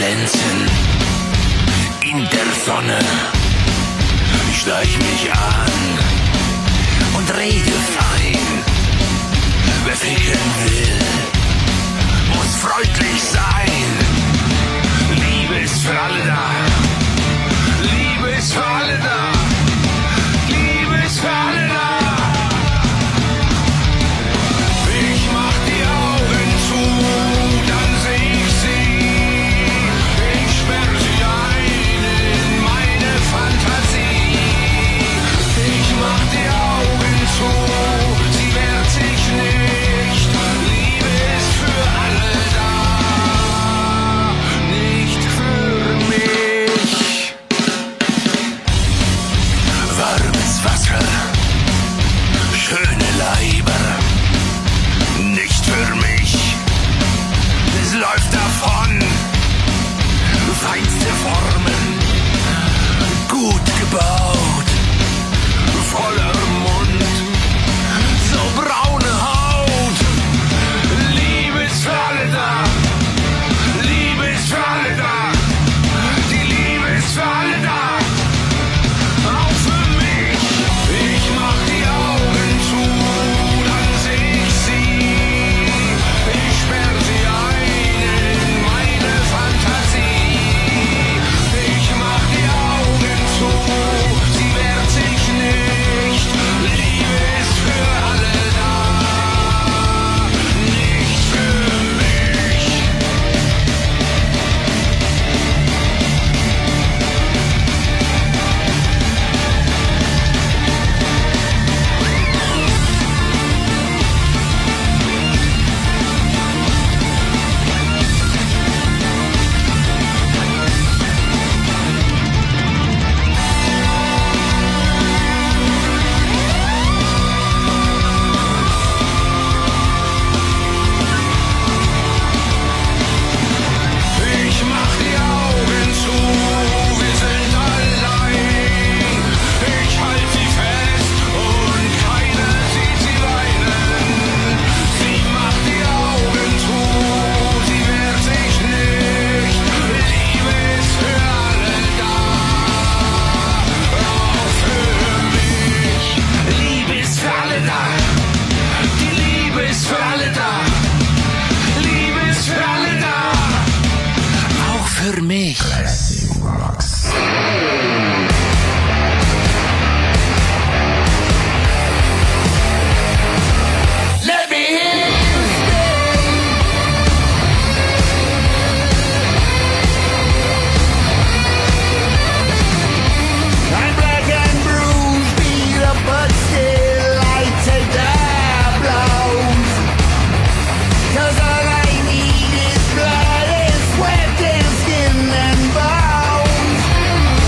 glänzen in der Sonne. Ich schleich mich an und rede fein. Wer ficken will, muss freundlich sein. Liebe ist für alle da. Liebe ist für alle da. Liebe ist für alle da. Ich mach die Augen zu, dann seh ich sie. Ich sperr sie ein in meine Fantasie. Ich mach die Augen zu, sie wehrt sich nicht. Liebe ist für alle da, nicht für mich. Warmes Wasser, schöne Leiber, nicht für mich. Es läuft davon, feinste Formen, gut gebaut, voller Mund, so braune Haut. Liebe ist für alle da, Liebe ist für alle da, die Liebe ist für alle da, auch für mich. Ich mach die Augen zu, dann seh ich sie. Ich sperr sie ein in meine Fantasie. Ich mach die Augen zu, sie wehrt sich nicht. Liebe ist für alle da, nicht für mich. Ich mach die Augen zu, wir sind allein. Ich halt sie fest und keiner sieht sie weinen. Sie macht die Augen zu, sie wehrt sich nicht. Liebe ist für alle da, auch für mich. Liebe ist für alle da, die Liebe ist für alle da. Liebe ist für alle da, auch für mich. Classic Rocks. Let me hear you I'm black and bruised, beat up, but still I take the blows. 'Cause all I need is blood and sweat and skin and bones.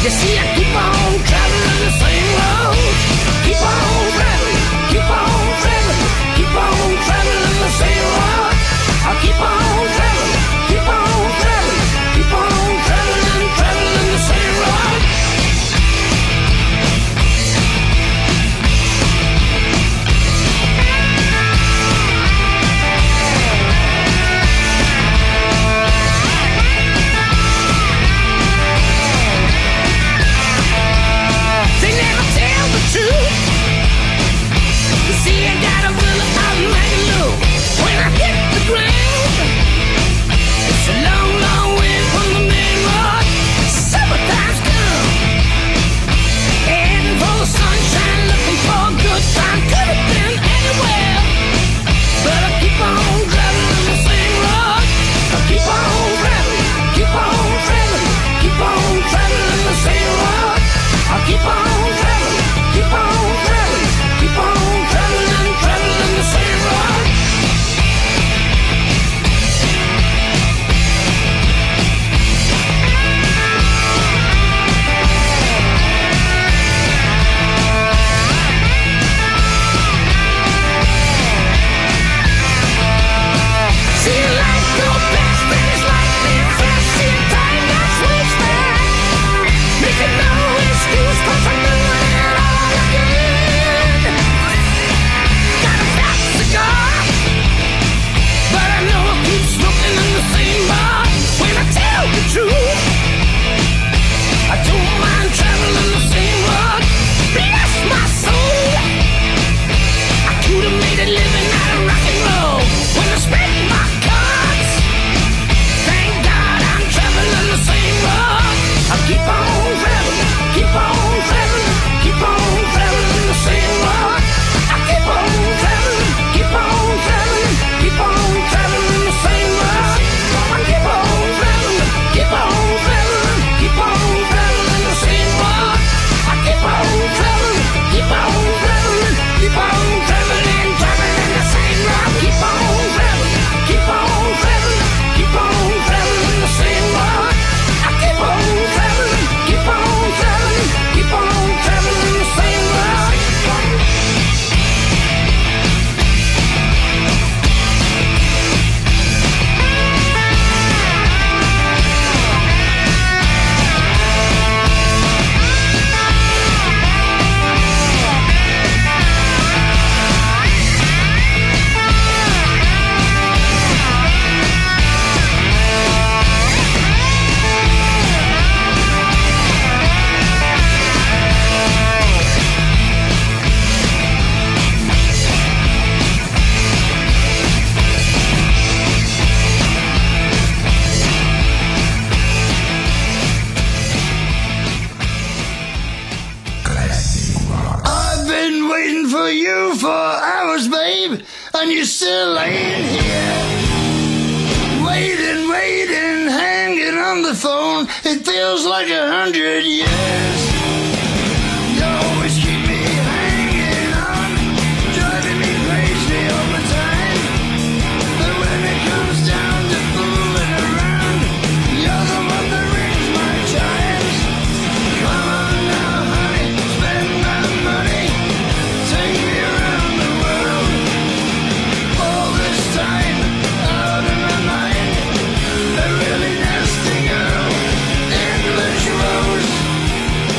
You see, I keep on traveling the same road. Keep on traveling, keep on traveling, keep on traveling the same road. I keep on traveling, keep on traveling, keep on traveling, traveling the same road. They never tell the truth. You see, I got a will out of my loop. When I hit the ground, it's a long, long way from the main road. Summertime's come, heading for the sunshine, looking for a good time. Could have been anywhere, but I keep on traveling the same road. I keep on traveling, keep on traveling, keep on traveling the same road. I keep on traveling, keep on traveling, keep on traveling, traveling the same road. See life go past and it's like being fast. See time that's wasted. Making no excuse 'cause I'm doing it all again. Got a fat cigar, but I know I keep smoking in the same bar. When I tell the truth, I don't mind traveling the same road. Bless my soul, I could have made a living out of rock and roll. When I spent my cards, thank God I'm traveling the same road. I keep on traveling, keep on traveling, keep on traveling the same road. I keep on traveling, keep on traveling, keep on traveling the same road. I keep on traveling, keep on traveling, keep on traveling the same road. I keep on traveling, keep on traveling, keep on traveling, traveling the same road. Keep on traveling, keep on traveling, keep on traveling the same road. I keep on traveling, keep on traveling, keep on traveling the same road. I've been waiting for you for hours, babe, and you're still laying here. Waiting, waiting, hanging on the phone. It feels like 100 years. You always keep me hanging on, driving me crazy all the time. But when it comes down to fooling around, you're the one that rings my chimes. Come on now, honey, spend my money, take me around the world. All this time, out of my mind, a really nasty girl, English rose.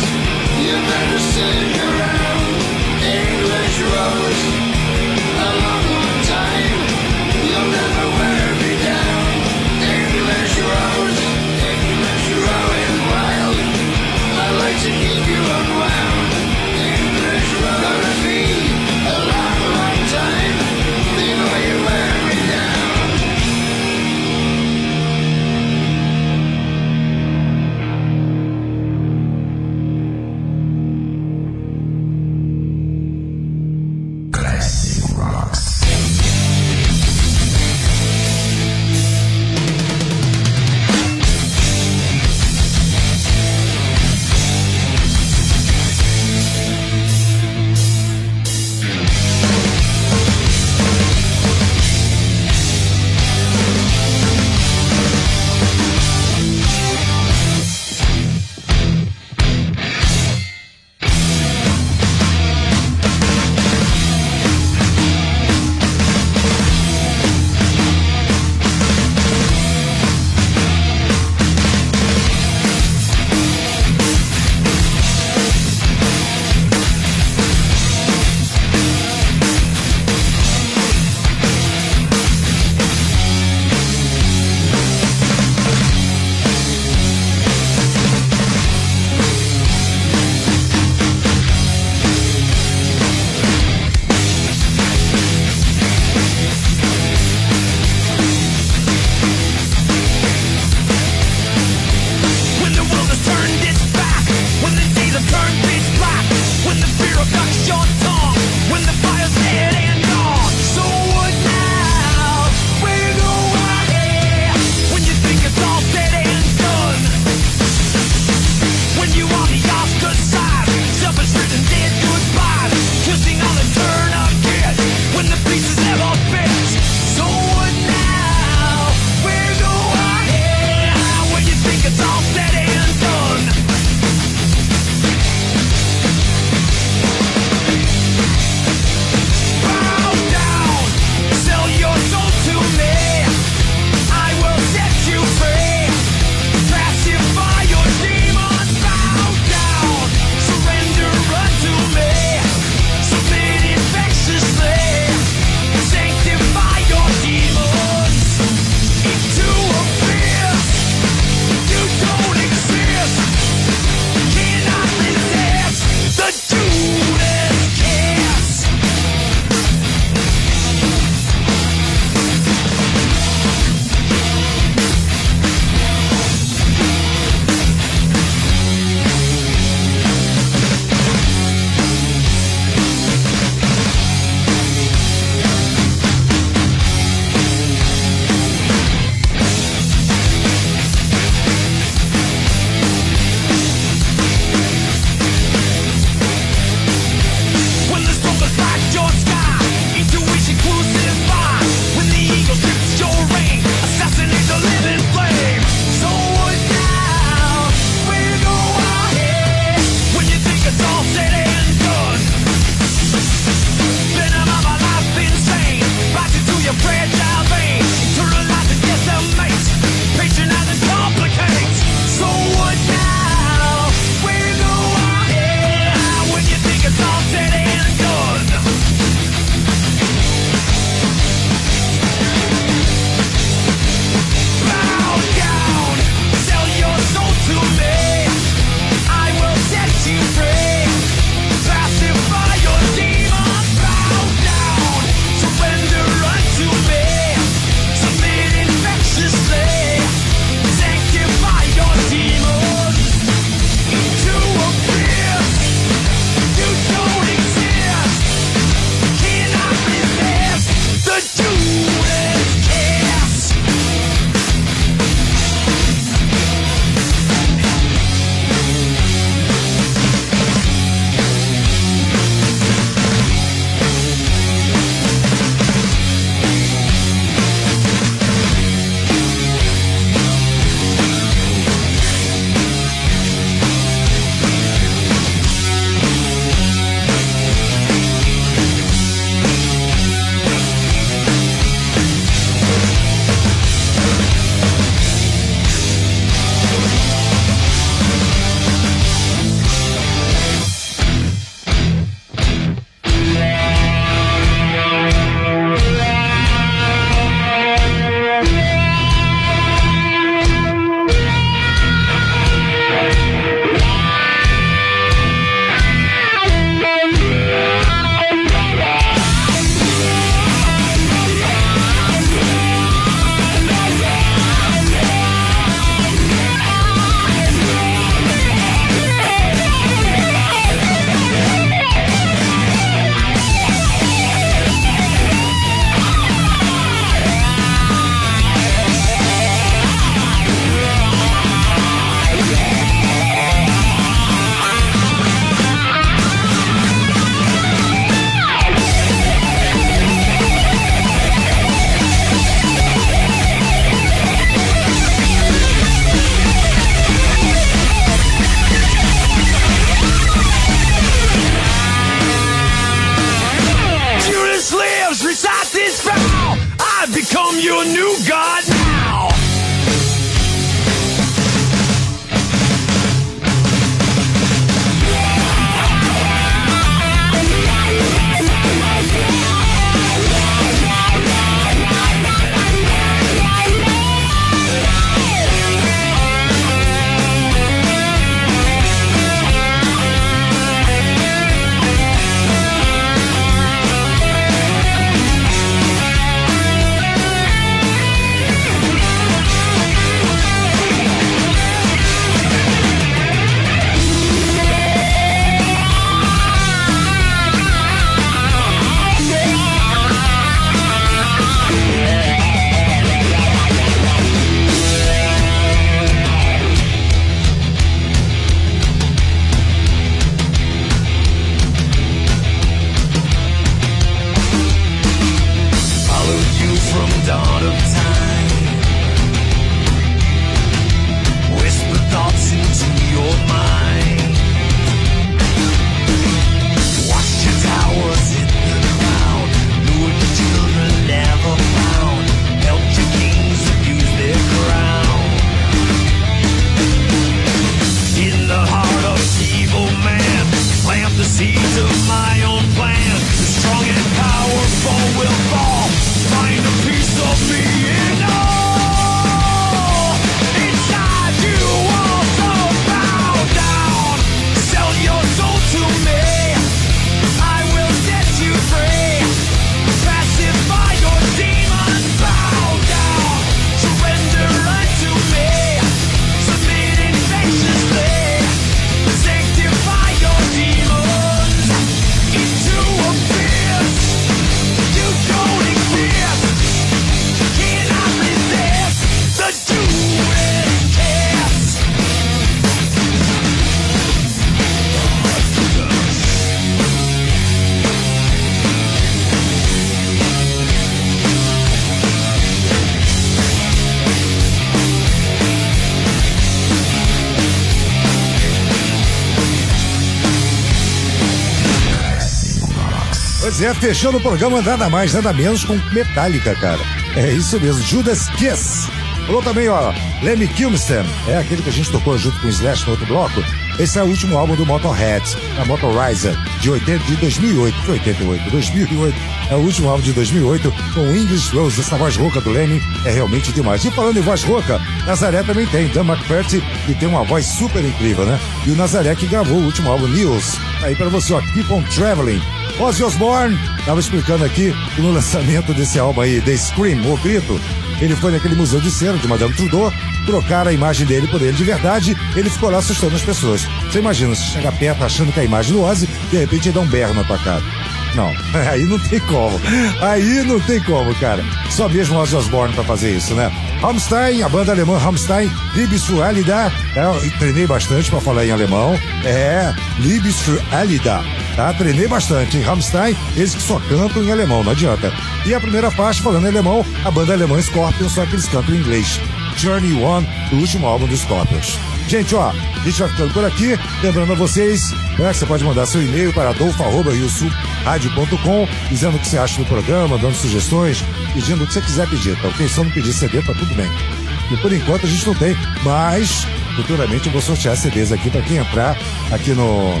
Pois é, fechando o programa nada mais, nada menos com Metallica, cara. É isso mesmo, Judas Kiss. Falou também, ó, Lemmy Kilmister, é aquele que a gente tocou junto com o Slash no outro bloco. Esse é o último álbum do Motorhead, a Motorizer, de 2008. É o último álbum de 2008, com o English Rose. Essa voz rouca do Lemmy é realmente demais. E falando em voz rouca, Nazaré também tem, Dan McCarthy, que tem uma voz super incrível, né? E o Nazaré que gravou o último álbum, News. Aí pra você, ó, Keep on Traveling. Ozzy Osbourne, tava explicando aqui que no lançamento desse álbum aí, The Scream, o grito, ele foi naquele museu de cera de Madame Trudeau, trocaram a imagem dele por ele de verdade, ele ficou lá assustando as pessoas. Você imagina, você chega perto achando que é a imagem do Ozzy, de repente ele dá um berro na tua cara. Não, aí não tem como. Aí não tem como, cara. Só mesmo Ozzy Osbourne pra fazer isso, né? Rammstein, a banda alemã Rammstein, Liebes für alle da. Eu treinei bastante pra falar em alemão. Liebes für alle da. Tá? Treinei bastante em Rammstein, eles que só cantam em alemão, não adianta. E a primeira faixa, falando em alemão, a banda alemã Scorpions, só que eles cantam em inglês. Journey One, do último álbum dos Scorpions. Gente, ó, a gente vai ficando por aqui. Lembrando a vocês, né, você pode mandar seu e-mail para adolfo@yusuradio.com, dizendo o que você acha do programa, dando sugestões, pedindo o que você quiser pedir, tá ok? Só não pedir CD, tá tudo bem. E por enquanto a gente não tem, mas futuramente eu vou sortear CDs aqui para quem entrar aqui no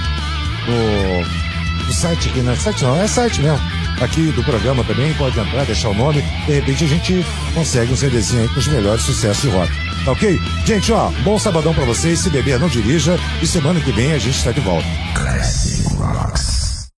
site aqui, né? Site não, é site mesmo. Aqui do programa também, pode entrar, deixar o nome, de repente a gente consegue um CDzinho aí com os melhores sucessos de rock. Tá ok? Gente, ó, bom sabadão pra vocês, se beber não dirija, e semana que vem a gente tá de volta. Classic Rocks.